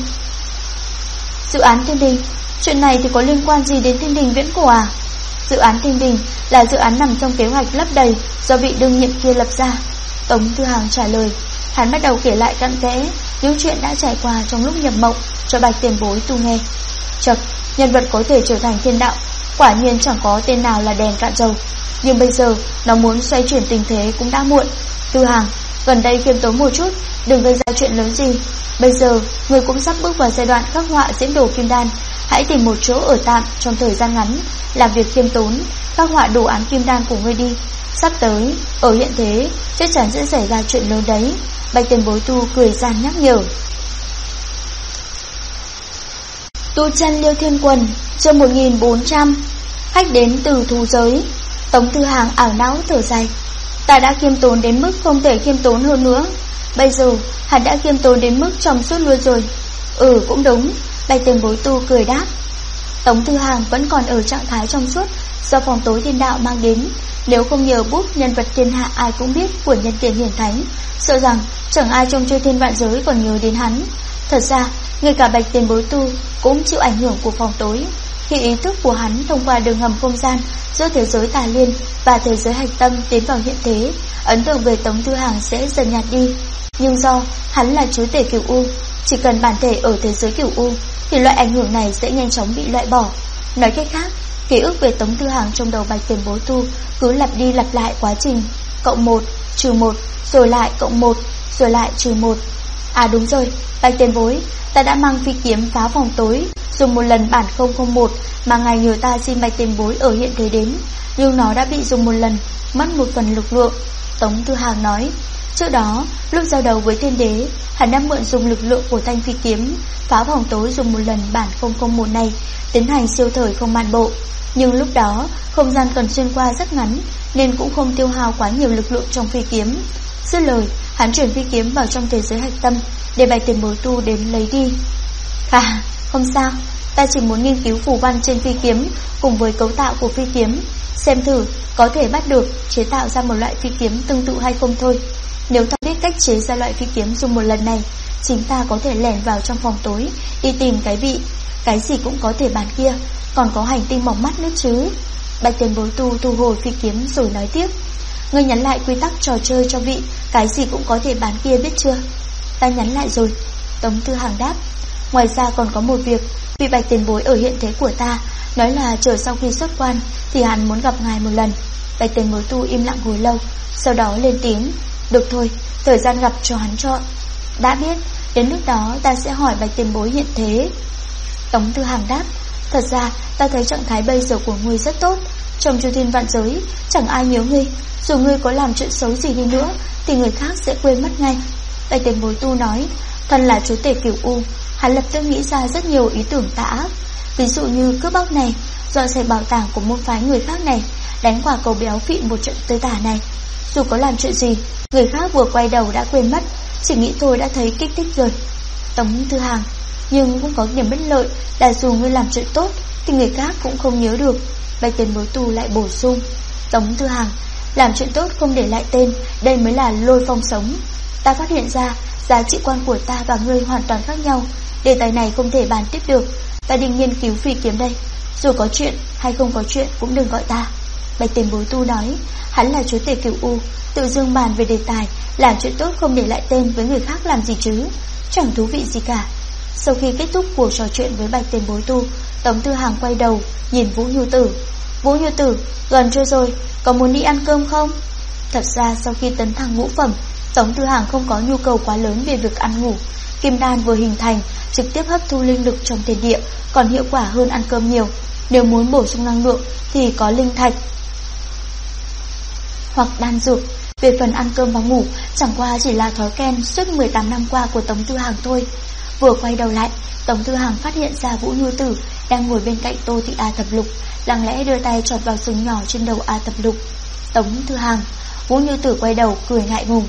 S1: Dự án thiên đình? Chuyện này thì có liên quan gì đến thiên đình viễn cổ à? Dự án thiên đình là dự án nằm trong kế hoạch lấp đầy do vị đương nhiệm kia lập ra. Tống Thư Hàng trả lời. Hắn bắt đầu kể lại cặn kẽ những chuyện đã trải qua trong lúc nhập mộng cho Bạch tiền bối tu nghe. Chật, nhân vật có thể trở thành thiên đạo quả nhiên chẳng có tên nào là đèn cạn dầu. Nhưng bây giờ nó muốn xoay chuyển tình thế cũng đã muộn. Thư Hàng, gần đây khiêm tốn một chút, đừng gây ra chuyện lớn gì. Bây giờ người cũng sắp bước vào giai đoạn khắc họa diễn đồ kim đan. Hãy tìm một chỗ ở tạm trong thời gian ngắn, làm việc khiêm tốn, khắc họa đồ án kim đan của ngươi đi. Sắp tới, ở hiện thế chắc chắn sẽ xảy ra chuyện lớn đấy. Bạch tiền bối tu cười gian nhắc nhở. Tu chân Liêu Thiên Quần, chương 1400. Khách đến từ thú giới. Tống Thư Hàng ảo não thở dài. Ta đã khiêm tốn đến mức không thể khiêm tốn hơn nữa. Bây giờ hắn đã khiêm tốn đến mức trong suốt luôn rồi. Cũng đúng. Bạch tiền bối tu cười đáp. Tống Thư Hàng vẫn còn ở trạng thái trong suốt do phòng tối thiên đạo mang đến. Nếu không nhờ bút nhân vật thiên hạ ai cũng biết của nhân tiền hiển thánh, sợ rằng chẳng ai trong chư thiên vạn giới còn nhớ đến hắn. Thật ra ngay cả Bạch tiền bối tu cũng chịu ảnh hưởng của phòng tối. Khi ý thức của hắn thông qua đường hầm không gian giữa thế giới tà liên và thế giới hạch tâm tiến vào hiện thế, ấn tượng về Tống Thư Hàng sẽ dần nhạt đi. Nhưng do hắn là chúa tể Cửu U, chỉ cần bản thể ở thế giới Cửu U thì loại ảnh hưởng này sẽ nhanh chóng bị loại bỏ. Nói cách khác, ký ức về Tống Thư Hàng trong đầu Bạch tiền bối tu cứ lặp đi lặp lại quá trình cộng 1, trừ 1, rồi lại cộng 1, rồi lại trừ 1. À đúng rồi, Bạch tiền bối, ta đã mang phi kiếm phá phòng tối, dùng một lần bản 001 mà ngài nhờ ta xin Bạch tiền bối ở hiện thế đến, nhưng nó đã bị dùng một lần, mất một phần lực lượng. Tống Thư Hàng nói. Trước đó, lúc giao đấu với Thiên Đế, hắn đã mượn dùng lực lượng của thanh phi kiếm phá vòng tối dùng một lần bản 001 này, tiến hành siêu thời không mạn bộ. Nhưng lúc đó, không gian cần xuyên qua rất ngắn, nên cũng không tiêu hao quá nhiều lực lượng trong phi kiếm. Dứt lời, hắn chuyển phi kiếm vào trong thế giới hạch tâm, để Bạch Tiền Bối tu đến lấy đi. Không sao, ta chỉ muốn nghiên cứu phù văn trên phi kiếm cùng với cấu tạo của phi kiếm, xem thử có thể bắt được chế tạo ra một loại phi kiếm tương tự hay không thôi. Nếu ta biết cách chế ra loại phi kiếm dùng một lần này, chính ta có thể lẻn vào trong phòng tối, đi tìm cái gì cũng có thể bán kia, còn có hành tinh mỏng mắt nữa chứ. Bạch Tiền Bối thu hồi phi kiếm rồi nói tiếp: ngươi nhắn lại quy tắc trò chơi cho vị cái gì cũng có thể bán kia biết chưa? Ta nhắn lại rồi, Tống Tư Hàng đáp. Ngoài ra còn có một việc, vị Bạch Tiền Bối ở hiện thế của ta nói là chờ sau khi xuất quan thì hắn muốn gặp ngài một lần. Bạch Tiền Bối im lặng hồi lâu, sau đó lên tiếng: được thôi, thời gian gặp cho hắn chọn. Đã biết, đến lúc đó ta sẽ hỏi Bạch Tiền Bối hiện thế. Tống Tư Hàng đáp: thật ra ta thấy trạng thái bây giờ của ngươi rất tốt. Trong chư thiên vạn giới chẳng ai nhớ ngươi, dù ngươi có làm chuyện xấu gì đi nữa thì người khác sẽ quên mất ngay. Bạch Tiền Bối nói: thân là chúa tể Cửu U, hắn lập tức nghĩ ra rất nhiều ý tưởng tà ác, ví dụ như cướp bóc này, dọn dẹp bảo tàng của môn phái người khác này, đánh quả cầu béo phịn một trận tơi tả này. Dù có làm chuyện gì, người khác vừa quay đầu đã quên mất, chỉ nghĩ tôi đã thấy kích thích rồi. Tống Tư Hàng: nhưng cũng có điểm bất lợi là dù ngươi làm chuyện tốt thì người khác cũng không nhớ được. Bạch Tiền Bối lại bổ sung: Tống Tư Hàng, làm chuyện tốt không để lại tên, đây mới là lôi phong sống. Ta phát hiện ra giá trị quan của ta và ngươi hoàn toàn khác nhau, đề tài này không thể bàn tiếp được. Ta định nghiên cứu phi kiếm đây, dù có chuyện hay không có chuyện cũng đừng gọi ta. Bạch Tiền Bối nói: hắn là chúa tể Cửu U, tự dưng bàn về đề tài làm chuyện tốt không để lại tên với người khác làm gì chứ, chẳng thú vị gì cả. Sau khi kết thúc cuộc trò chuyện với Bạch Tiền Bối Tống Tư Hàng quay đầu nhìn Vũ Nhu Tử: Vũ Nhu Tử, gần trưa rồi, có muốn đi ăn cơm không? Thật ra sau khi tấn thăng ngũ phẩm, Tống Tư Hàng không có nhu cầu quá lớn về việc ăn ngủ. Kim đan vừa hình thành, trực tiếp hấp thu linh lực trong thiên địa còn hiệu quả hơn ăn cơm nhiều. Nếu muốn bổ sung năng lượng thì có linh thạch hoặc đan dược. Về phần ăn cơm và ngủ, chẳng qua chỉ là thói quen suốt 18 năm qua của Tống Tư Hàng thôi. Vừa quay đầu lại, Tống Tư Hàng phát hiện ra Vũ Nhu Tử đang ngồi bên cạnh Tô Thị A Thập Lục, lặng lẽ đưa tay chọt vào sừng nhỏ trên đầu A Thập Lục. Tống Tư Hàng. Vũ Nhu Tử quay đầu cười ngại ngùng: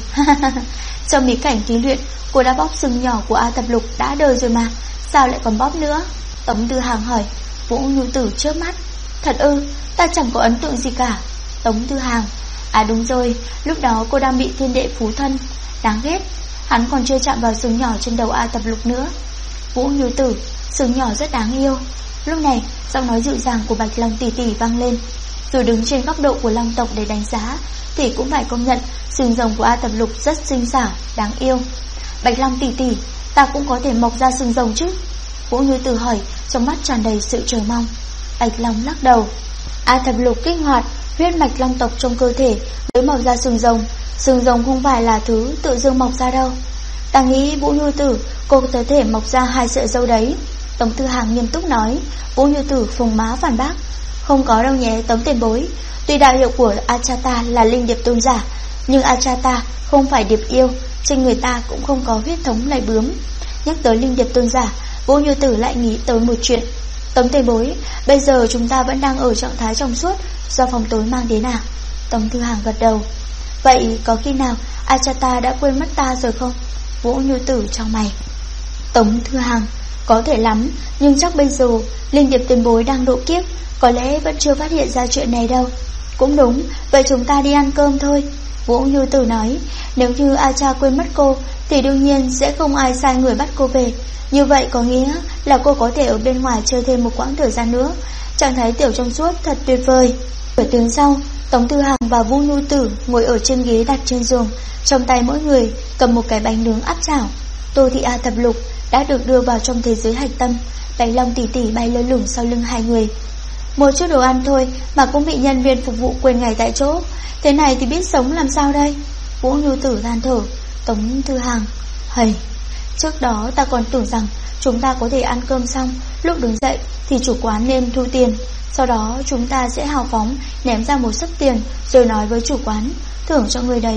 S1: trong bí cảnh thí luyện, cô đã bóp sừng nhỏ của A Thập Lục đã đời rồi mà, sao lại còn bóp nữa? Tống Tư Hàng hỏi. Vũ Nhu Tử chớp mắt: thật ư? Ta chẳng có ấn tượng gì cả. Tống Tư Hàng: à đúng rồi, lúc đó cô đang bị thiên đệ phú thân, đáng ghét. Hắn còn chưa chạm vào sừng nhỏ trên đầu A Thập Lục nữa. Vũ Nhu Tử: sừng nhỏ rất đáng yêu. Lúc này giọng nói dịu dàng của Bạch Long tỷ tỷ vang lên. Dù đứng trên góc độ của Long tộc để đánh giá thì cũng phải công nhận sừng rồng của A Thập Lục rất xinh xảo, đáng yêu. Bạch Long tỷ tỷ, ta cũng có thể mọc ra sừng rồng chứ? Vũ Nhu Tử hỏi, trong mắt tràn đầy sự chờ mong. Bạch Long lắc đầu. A Thập Lục kích hoạt huyết mạch long tộc trong cơ thể mới mọc ra sừng rồng. Sừng rồng không phải là thứ tự dưng mọc ra đâu. Ta nghĩ Vũ Nhu Tử, cô có thể mọc ra 2 sợi râu đấy. Tống Tư Hàng nghiêm túc nói. Vũ Nhu Tử phồng má phản bác: không có đâu nhé Tống Tiền Bối. Tuy đạo hiệu của Achata là linh điệp tôn giả, nhưng Achata không phải điệp yêu, trên người ta cũng không có huyết thống lầy bướm. Nhắc tới linh điệp tôn giả, Vũ Nhu Tử lại nghĩ tới một chuyện. Tống Tiền Bối, bây giờ chúng ta vẫn đang ở trạng thái trong suốt do phòng tối mang đến à? Tống Tư Hàng gật đầu. Vậy có khi nào Achata đã quên mất ta rồi không? Vũ Nhu Tử trong mày. Tống Tư Hàng: có thể lắm, nhưng chắc bây giờ linh điệp tiền bối đang độ kiếp, có lẽ vẫn chưa phát hiện ra chuyện này đâu. Cũng đúng, vậy chúng ta đi ăn cơm thôi. Vũ Nhu Tử nói. Nếu như A Cha quên mất cô thì đương nhiên sẽ không ai sai người bắt cô về. Như vậy có nghĩa là cô có thể ở bên ngoài chơi thêm một quãng thời gian nữa. Trạng thái tiểu trong suốt thật tuyệt vời. Buổi tiếng sau, Tống Tư Hàng và Vũ Nhu Tử ngồi ở trên ghế đặt trên giường, trong tay mỗi người cầm một cái bánh nướng áp chảo. Tô Thị A Thập Lục đã được đưa vào trong thế giới hạch tâm. Bạch Long tỷ tỷ bay lơ lửng sau lưng hai người. Một chút đồ ăn thôi mà cũng bị nhân viên phục vụ quên ngày tại chỗ, thế này thì biết sống làm sao đây? Vũ Nhu Tử than thở. Tống Tư Hàng: hầy, trước đó ta còn tưởng rằng chúng ta có thể ăn cơm xong, lúc đứng dậy thì chủ quán nên thu tiền, sau đó chúng ta sẽ hào phóng ném ra một sấp tiền rồi nói với chủ quán thưởng cho người đấy.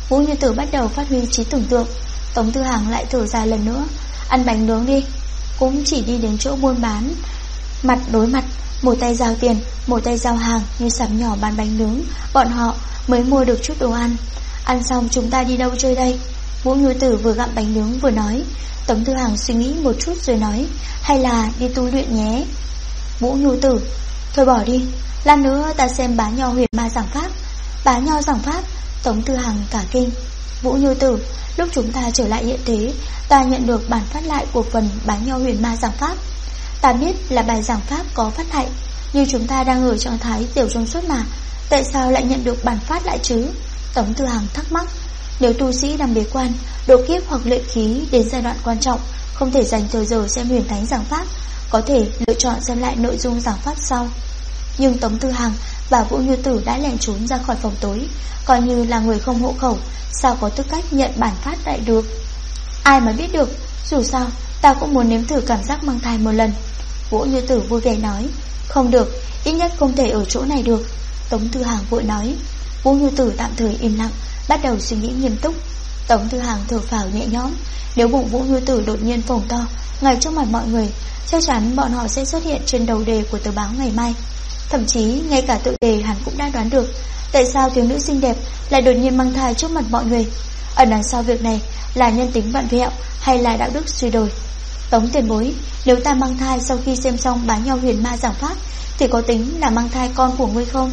S1: Vũ Như Tử bắt đầu phát huy trí tưởng tượng. Tống Tư Hằng lại thở dài lần nữa. Ăn bánh nướng đi. Cũng chỉ đi đến chỗ buôn bán mặt đối mặt, một tay giao tiền, một tay giao hàng, như sạp nhỏ bán bánh nướng. Bọn họ mới mua được chút đồ ăn. Ăn xong chúng ta đi đâu chơi đây? Vũ Như Tử vừa gặm bánh nướng vừa nói. Tống Tư Hằng suy nghĩ một chút rồi nói, hay là đi tu luyện nhé. Vũ Như Tử, thôi bỏ đi, lát nữa ta xem bá nho huyền ma giảng pháp. Bá nho giảng pháp? Tống Tư Hằng cả kinh. Vũ Như Tử, lúc chúng ta trở lại hiện thế, ta nhận được bản phát lại của phần bá nho huyền ma giảng pháp. Ta biết là bài giảng pháp có phát lại, nhưng chúng ta đang ở trạng thái tiểu trong suốt mà, tại sao lại nhận được bản phát lại chứ? Tống Tư Hằng thắc mắc. Nếu tu sĩ đang bế quan, độ kiếp hoặc luyện khí đến giai đoạn quan trọng, không thể dành thời giờ xem huyền thánh giảng pháp, có thể lựa chọn xem lại nội dung giảng pháp sau. Nhưng Tống Tư Hằng và Vũ Như Tử đã lẻn trốn ra khỏi phòng tối, coi như là người không hộ khẩu, sao có tư cách nhận bản phát lại được? Ai mà biết được, dù sao ta cũng muốn nếm thử cảm giác mang thai một lần. Vũ Như Tử vui vẻ nói. Không được, ít nhất không thể ở chỗ này được. Tống Tư Hằng vội nói. Vũ Như Tử tạm thời im lặng, bắt đầu suy nghĩ nghiêm túc. Tống Tư Hằng thở phào nhẹ nhõm. Nếu bụng Vũ Như Tử đột nhiên phồng to ngay trước mặt mọi người, chắc chắn bọn họ sẽ xuất hiện trên đầu đề của tờ báo ngày mai. Thậm chí ngay cả tựa đề hắn cũng đã đoán được, tại sao thiếu nữ xinh đẹp lại đột nhiên mang thai trước mặt mọi người. Ở đằng sau việc này là nhân tính vặn vẹo hay là đạo đức suy đồi? Tống tiền bối, nếu ta mang thai sau khi xem xong bá nho huyền ma giảng pháp thì có tính là mang thai con của ngươi không?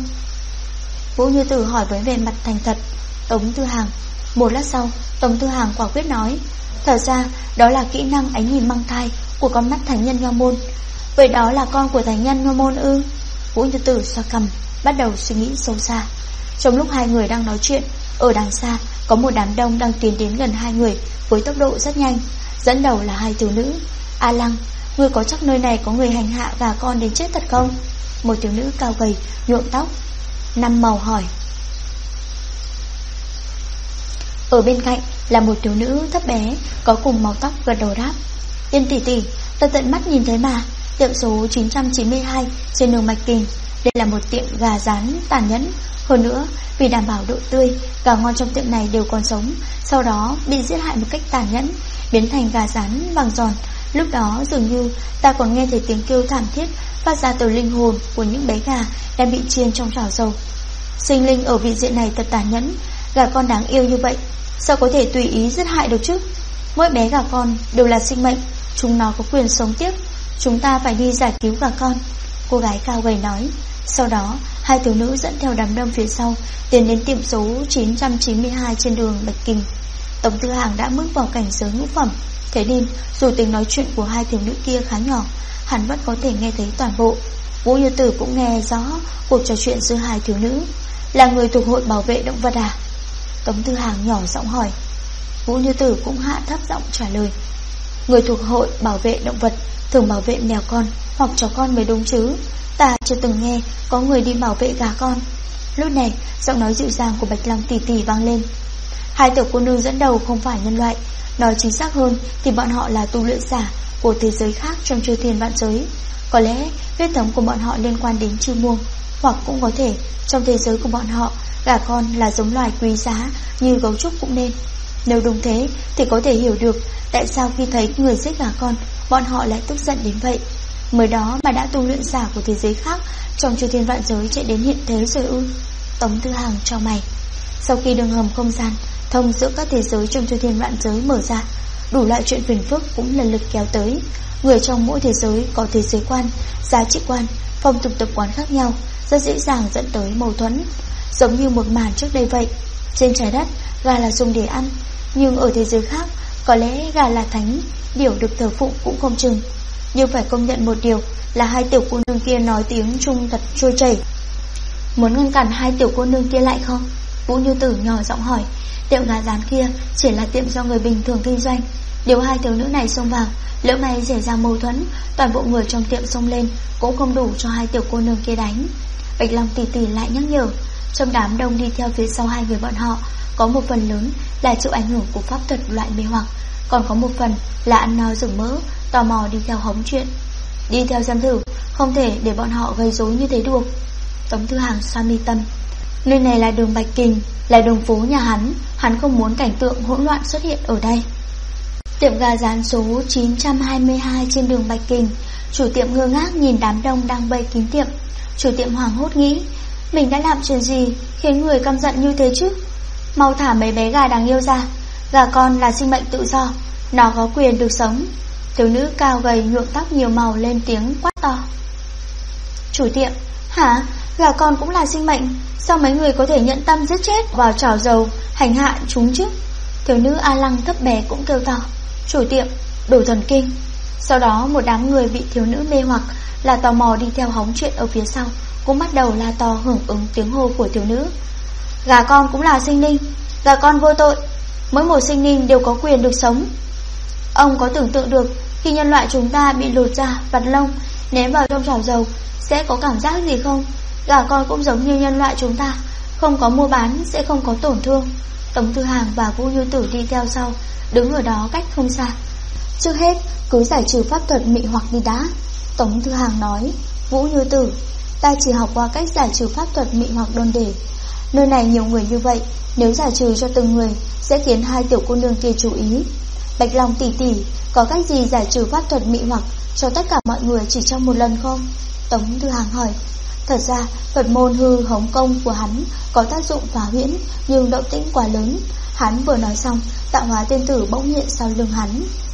S1: Vũ Như Tử hỏi với vẻ mặt thành thật. Tống Tư Hằng. Một lát sau, Tống Tư Hằng quả quyết nói, thật ra đó là kỹ năng ánh nhìn mang thai của con mắt thánh nhân Nho môn. Vậy đó là con của thánh nhân Nho môn ư? Vũ Như Tử xoa cằm, bắt đầu suy nghĩ sâu xa. Trong lúc hai người đang nói chuyện, ở đằng xa có một đám đông đang tiến đến gần hai người với tốc độ rất nhanh. Dẫn đầu là hai thiếu nữ. A Lăng, ngươi có chắc nơi này có người hành hạ gà con đến chết thật không? Một thiếu nữ cao gầy, nhuộm tóc năm màu hỏi. Ở bên cạnh là một thiếu nữ thấp bé, có cùng màu tóc, gật đầu đáp. Yên tỷ tỷ, ta tận mắt nhìn thấy mà. Tiệm số 992 trên đường Mạch Kình. Đây là một tiệm gà rán tàn nhẫn. Hơn nữa, vì đảm bảo độ tươi, gà ngon trong tiệm này đều còn sống, sau đó bị giết hại một cách tàn nhẫn, biến thành gà rán vàng giòn. Lúc đó dường như ta còn nghe thấy tiếng kêu thảm thiết phát ra từ linh hồn của những bé gà đang bị chiên trong chảo dầu. Sinh linh ở vị diện này thật tàn nhẫn. Gà con đáng yêu như vậy, sao có thể tùy ý giết hại được chứ? Mỗi bé gà con đều là sinh mệnh, chúng nó có quyền sống tiếp. Chúng ta phải đi giải cứu gà con. Cô gái cao gầy nói. Sau đó hai thiếu nữ dẫn theo đám đông phía sau tiến đến tiệm số 992 trên đường Bạch Kình. Tống Tư Hằng đã bước vào cảnh giới ngũ phẩm, thế nên dù tiếng nói chuyện của hai thiếu nữ kia khá nhỏ, hắn vẫn có thể nghe thấy toàn bộ. Vũ Như Tử cũng nghe rõ cuộc trò chuyện giữa hai thiếu nữ. Là người thuộc hội bảo vệ động vật à? Tống Tư Hằng nhỏ giọng hỏi. Vũ Như Tử cũng hạ thấp giọng trả lời. Người thuộc hội bảo vệ động vật thường bảo vệ mèo con hoặc chó con mới đúng chứ. Ta chưa từng nghe có người đi bảo vệ gà con. Lúc này giọng nói dịu dàng của Bạch Long tỷ tỷ vang lên. Hai tiểu cô nương dẫn đầu không phải nhân loại, nói chính xác hơn thì bọn họ là tu luyện giả của thế giới khác trong chư thiên vạn giới. Có lẽ huyết thống của bọn họ liên quan đến chư muông, hoặc cũng có thể trong thế giới của bọn họ gà con là giống loài quý giá như gấu trúc cũng nên. Nếu đúng thế thì có thể hiểu được tại sao khi thấy người giết gà con bọn họ lại tức giận đến vậy. Mới đó mà đã tu luyện giả của thế giới khác trong chư thiên vạn giới chạy đến hiện thế rồi ư? Tống Tư Hằng cho mày. Sau khi đường hầm không gian thông giữa các thế giới trong chư thiên vạn giới mở ra, đủ loại chuyện phiền phức cũng lần lượt kéo tới. Người trong mỗi thế giới có thế giới quan, giá trị quan, phong tục tập quán khác nhau, rất dễ dàng dẫn tới mâu thuẫn. Giống như một màn trước đây vậy. Trên trái đất gà là dùng để ăn, nhưng ở thế giới khác có lẽ gà là thánh, điểu được thờ phụng cũng không chừng. Nhưng phải công nhận một điều là hai tiểu cô nương kia nói tiếng Trung thật trôi chảy. Muốn ngăn cản hai tiểu cô nương kia lại không? Vũ Như Tử nhỏ giọng hỏi. Tiệm gà rán kia chỉ là tiệm do người bình thường kinh doanh. Nếu hai thiếu nữ này xông vào, lỡ may xảy ra mâu thuẫn, toàn bộ người trong tiệm xông lên cũng không đủ cho hai tiểu cô nương kia đánh. Bạch Long tỷ tỷ lại nhắc nhở. Trong đám đông đi theo phía sau hai người bọn họ, có một phần lớn là chịu ảnh hưởng của pháp thuật loại mê hoặc, còn có một phần là ăn no rừng mỡ, tò mò đi theo hóng chuyện. Đi theo xem thử, không thể để bọn họ gây rối như thế được. Tống Tư Hằng xoa mi tâm. Nơi này là đường Bạch Kình, là đường phố nhà hắn không muốn cảnh tượng hỗn loạn xuất hiện ở đây. Tiệm gà rán số 922 trên đường Bạch Kình. Chủ tiệm ngơ ngác nhìn đám đông đang vây kín tiệm. Chủ tiệm hoảng hốt nghĩ, mình đã làm chuyện gì khiến người căm giận như thế chứ? Mau thả mấy bé gà đáng yêu ra. Gà con là sinh mệnh tự do, nó có quyền được sống. Thiếu nữ cao gầy nhuộm tóc nhiều màu lên tiếng quát to. Chủ tiệm, hả? Gà con cũng là sinh mệnh, sao mấy người có thể nhận tâm giết chết vào chảo dầu hành hạ chúng chứ? Thiếu nữ A Lăng thấp bé cũng kêu to. Chủ tiệm, đồ thần kinh. Sau đó một đám người bị thiếu nữ mê hoặc là tò mò đi theo hóng chuyện ở phía sau cũng bắt đầu la to hưởng ứng tiếng hô của thiếu nữ. Gà con cũng là sinh linh, gà con vô tội, mỗi một sinh linh đều có quyền được sống. Ông có tưởng tượng được khi nhân loại chúng ta bị lột da, vặt lông, ném vào trong chảo dầu sẽ có cảm giác gì không? Gà con cũng giống như nhân loại chúng ta, không có mua bán sẽ không có tổn thương. Tống Tư Hàng và Vũ Như Tử đi theo sau, đứng ở đó cách không xa. Trước hết cứ giải trừ pháp thuật mị hoặc đi đã. Tống Tư Hàng nói. Vũ Như Tử, ta chỉ học qua cách giải trừ pháp thuật mị hoặc đơn để. Nơi này nhiều người như vậy, nếu giải trừ cho từng người sẽ khiến hai tiểu cô nương kia chú ý. Bạch Long tỷ tỷ, có cách gì giải trừ pháp thuật mị hoặc cho tất cả mọi người chỉ trong một lần không? Tống Tư Hàng hỏi. Thật ra Phật môn hư hống công của hắn có tác dụng phá huyễn, nhưng động tĩnh quá lớn. Hắn vừa nói xong, Tạo Hóa tiên tử bỗng hiện sau lưng hắn.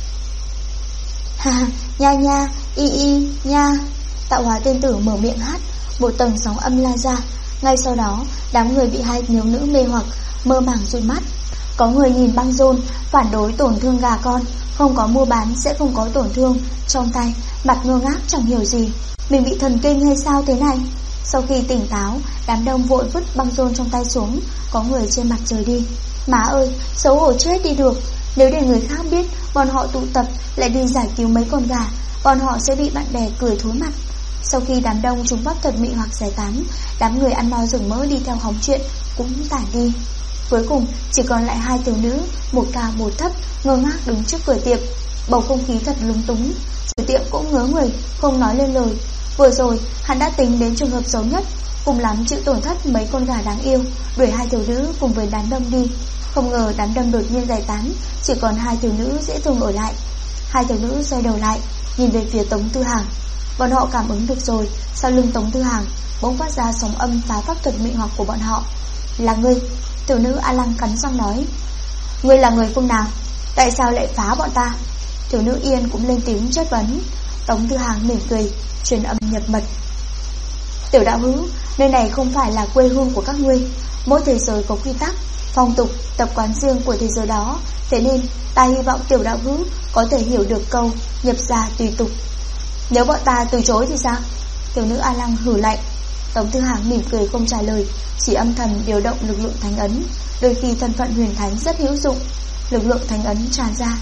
S1: Ha, nha nha, y y, nha. Tạo Hóa tiên tử mở miệng hát, một tầng sóng âm la ra. Ngay sau đó, đám người bị hai thiếu nữ mê hoặc mơ màng dụi mắt. Có người nhìn băng rôn, phản đối tổn thương gà con, không có mua bán sẽ không có tổn thương. Trong tay, mặt ngơ ngác chẳng hiểu gì. Mình bị thần kinh hay sao thế này? Sau khi tỉnh táo, đám đông vội vứt băng rôn trong tay xuống. Có người trên mặt rời đi. Má ơi, xấu hổ chết đi được. Nếu để người khác biết bọn họ tụ tập lại đi giải cứu mấy con gà, bọn họ sẽ bị bạn bè cười thối mặt. Sau khi đám đông chúng pháp thuật mị hoặc giải tán, đám người ăn no rừng mỡ đi theo hóng chuyện cũng tản đi. Cuối cùng chỉ còn lại hai thiếu nữ, một cao một thấp, ngơ ngác đứng trước cửa tiệm. Bầu không khí thật lúng túng. Chủ tiệm cũng ngớ người, không nói lên lời. Vừa rồi hắn đã tính đến trường hợp xấu nhất, cùng lắm chịu tổn thất mấy con gà đáng yêu, đuổi hai thiếu nữ cùng với đám đông đi. Không ngờ đám đông đột nhiên giải tán, chỉ còn hai thiếu nữ dễ thương ở lại. Hai thiếu nữ xoay đầu lại, nhìn về phía Tống Tư Hàng. Bọn họ cảm ứng được rồi, sau lưng Tống Tư Hàng bỗng phát ra sóng âm phá pháp thuật mị hoặc của bọn họ. Là ngươi? Tiểu nữ A Lăng cắn răng nói. Ngươi là người phương nào? Tại sao lại phá bọn ta? Tiểu nữ Yên cũng lên tiếng chất vấn. Tống Tư Hàng mỉm cười, truyền âm nhập mật. Tiểu đạo hữu, nơi này không phải là quê hương của các ngươi. Mỗi thế giới có quy tắc, phong tục, tập quán riêng của thế giới đó. Thế nên ta hy vọng tiểu đạo hữu có thể hiểu được câu nhập gia tùy tục. Nếu bọn ta từ chối thì sao? Tiểu nữ A Lăng hử lạnh. Tống Tư Hàng mỉm cười không trả lời, chỉ âm thầm điều động lực lượng thánh ấn. Đôi khi thân phận huyền thánh rất hữu dụng. Lực lượng thánh ấn tràn ra.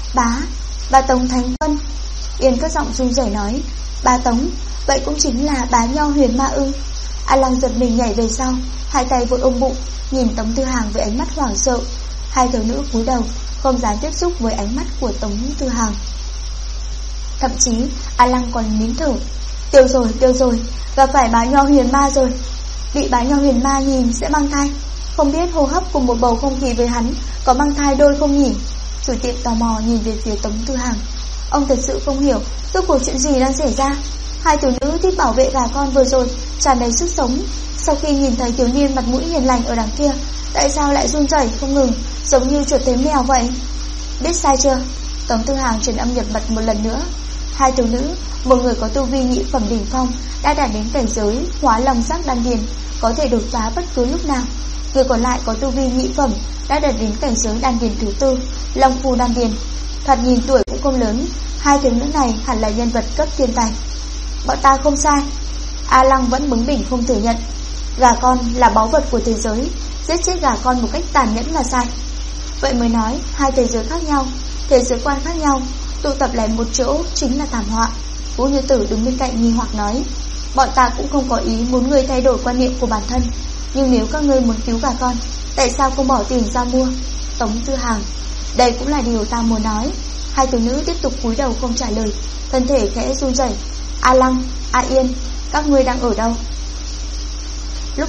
S1: Bá Tống Thánh Vân. Yên cất giọng run rẩy nói. Bá Tống, vậy cũng chính là bá Nho Huyền Ma ư? A Lăng giật mình nhảy về sau, hai tay vội ôm bụng, nhìn Tống Tư Hàng với ánh mắt hoảng sợ. Hai thiếu nữ cúi đầu, không dám tiếp xúc với ánh mắt của Tống Tư Hàng. Thậm chí A Lăng còn nín thở. Tiêu rồi, gặp phải bá Nho Huyền Ma rồi. Bị bá Nho Huyền Ma nhìn sẽ mang thai. Không biết hô hấp cùng một bầu không khí với hắn có mang thai đôi không nhỉ? Chủ tiệm tò mò nhìn về phía Tống Tư Hàng. Ông thật sự không hiểu rốt cuộc chuyện gì đang xảy ra. Hai thiếu nữ thích bảo vệ gà con vừa rồi tràn đầy sức sống, sau khi nhìn thấy thiếu niên mặt mũi hiền lành ở đằng kia, tại sao lại run rẩy không ngừng, giống như chuột thấy mèo vậy? Biết sai chưa? Tống Tư Hàng truyền âm nhập mật một lần nữa. Hai thiếu nữ, một người có tu vi nhị phẩm đỉnh phong, đã đạt đến cảnh giới hóa long sắc đan điền, có thể đột phá bất cứ lúc nào. Người còn lại có tu vi nhị phẩm, đã đạt đến cảnh giới đan điền thứ tư, long phu đan điền. Thoạt nhìn tuổi cũng không lớn, hai thiếu nữ này hẳn là nhân vật cấp thiên tài. Bọn ta không sai. A Lăng vẫn bướng bỉnh không thừa nhận. Gà con là báu vật của thế giới, giết chết gà con một cách tàn nhẫn là sai. Vậy mới nói hai thế giới khác nhau, thế giới quan khác nhau, tụ tập lại một chỗ chính là thảm họa. Vũ Như Tử đứng bên cạnh nghi hoặc nói. Bọn ta cũng không có ý muốn người thay đổi quan niệm của bản thân, nhưng nếu các ngươi muốn cứu gà con, tại sao không bỏ tiền ra mua? Tống Tư Hàng. Đây cũng là điều ta muốn nói. Hai thiếu nữ tiếp tục cúi đầu không trả lời, thân thể khẽ run rẩy. A Lăng, A Yên, các ngươi đang ở đâu? Lúc này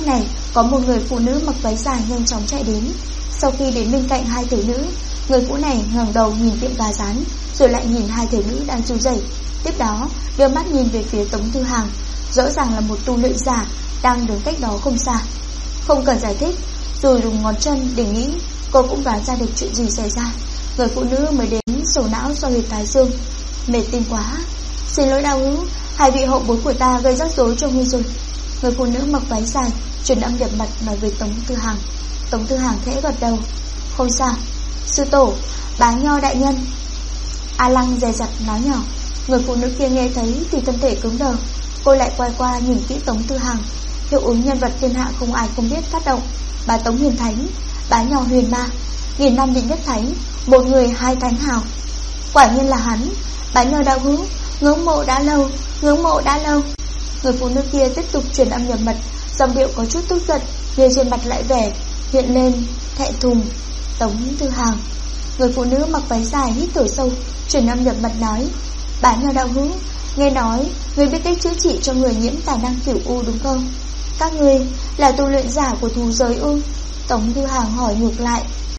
S1: Có một người phụ nữ mặc váy dài nhanh chóng chạy đến. Sau khi đến bên cạnh hai thiếu nữ, người phụ này ngẩng đầu nhìn tiệm gà rán, rồi lại nhìn hai thiếu nữ đang run rẩy. Tiếp đó đưa mắt nhìn về phía Tống Tư Hàng. Rõ ràng là một tu luyện giả đang đứng cách đó không xa. Không cần giải thích, rồi dùng ngón chân để nghĩ, cô cũng đoán ra được chuyện gì xảy ra. Người phụ nữ mới đến sầu não xoa huyệt thái dương. Mệt tim quá, xin lỗi đạo hữu, hai vị hậu bối của ta gây rắc rối cho ngươi rồi. Người phụ nữ mặc váy dài truyền âm nhập mật nói với Tống Tư Hàng. Tống Tư Hàng khẽ gật đầu. Không sao, sư tổ, Bá Nho đại nhân. A Lăng dè dặt nói nhỏ. Người phụ nữ kia nghe thấy thì thân thể cứng đờ. Cô lại quay qua nhìn kỹ Tống Tư Hàng. Hiệu ứng nhân vật thiên hạ không ai không biết phát động. Bá Tống huyền thánh, Bá Nho huyền ma, 1000 năm định nhất thánh, một người hai thánh hào. Quả nhiên là hắn. Bá Nho đạo hữu, ngưỡng mộ đã lâu, ngưỡng mộ đã lâu. Người phụ nữ kia tiếp tục truyền âm nhập mật, giọng điệu có chút tức giận, nhưng trên mặt lại vẻ hiện lên thẹn thùng. Tống Tư Hàng. Người phụ nữ mặc váy dài hít thở sâu, truyền âm nhập mật nói. Bá Nho đạo hữu, nghe nói người biết cách chữa trị cho người nhiễm tà năng cửu u đúng không? Các người là tu luyện giả của thú giới ư? Tống Tư Hàng hỏi ngược lại.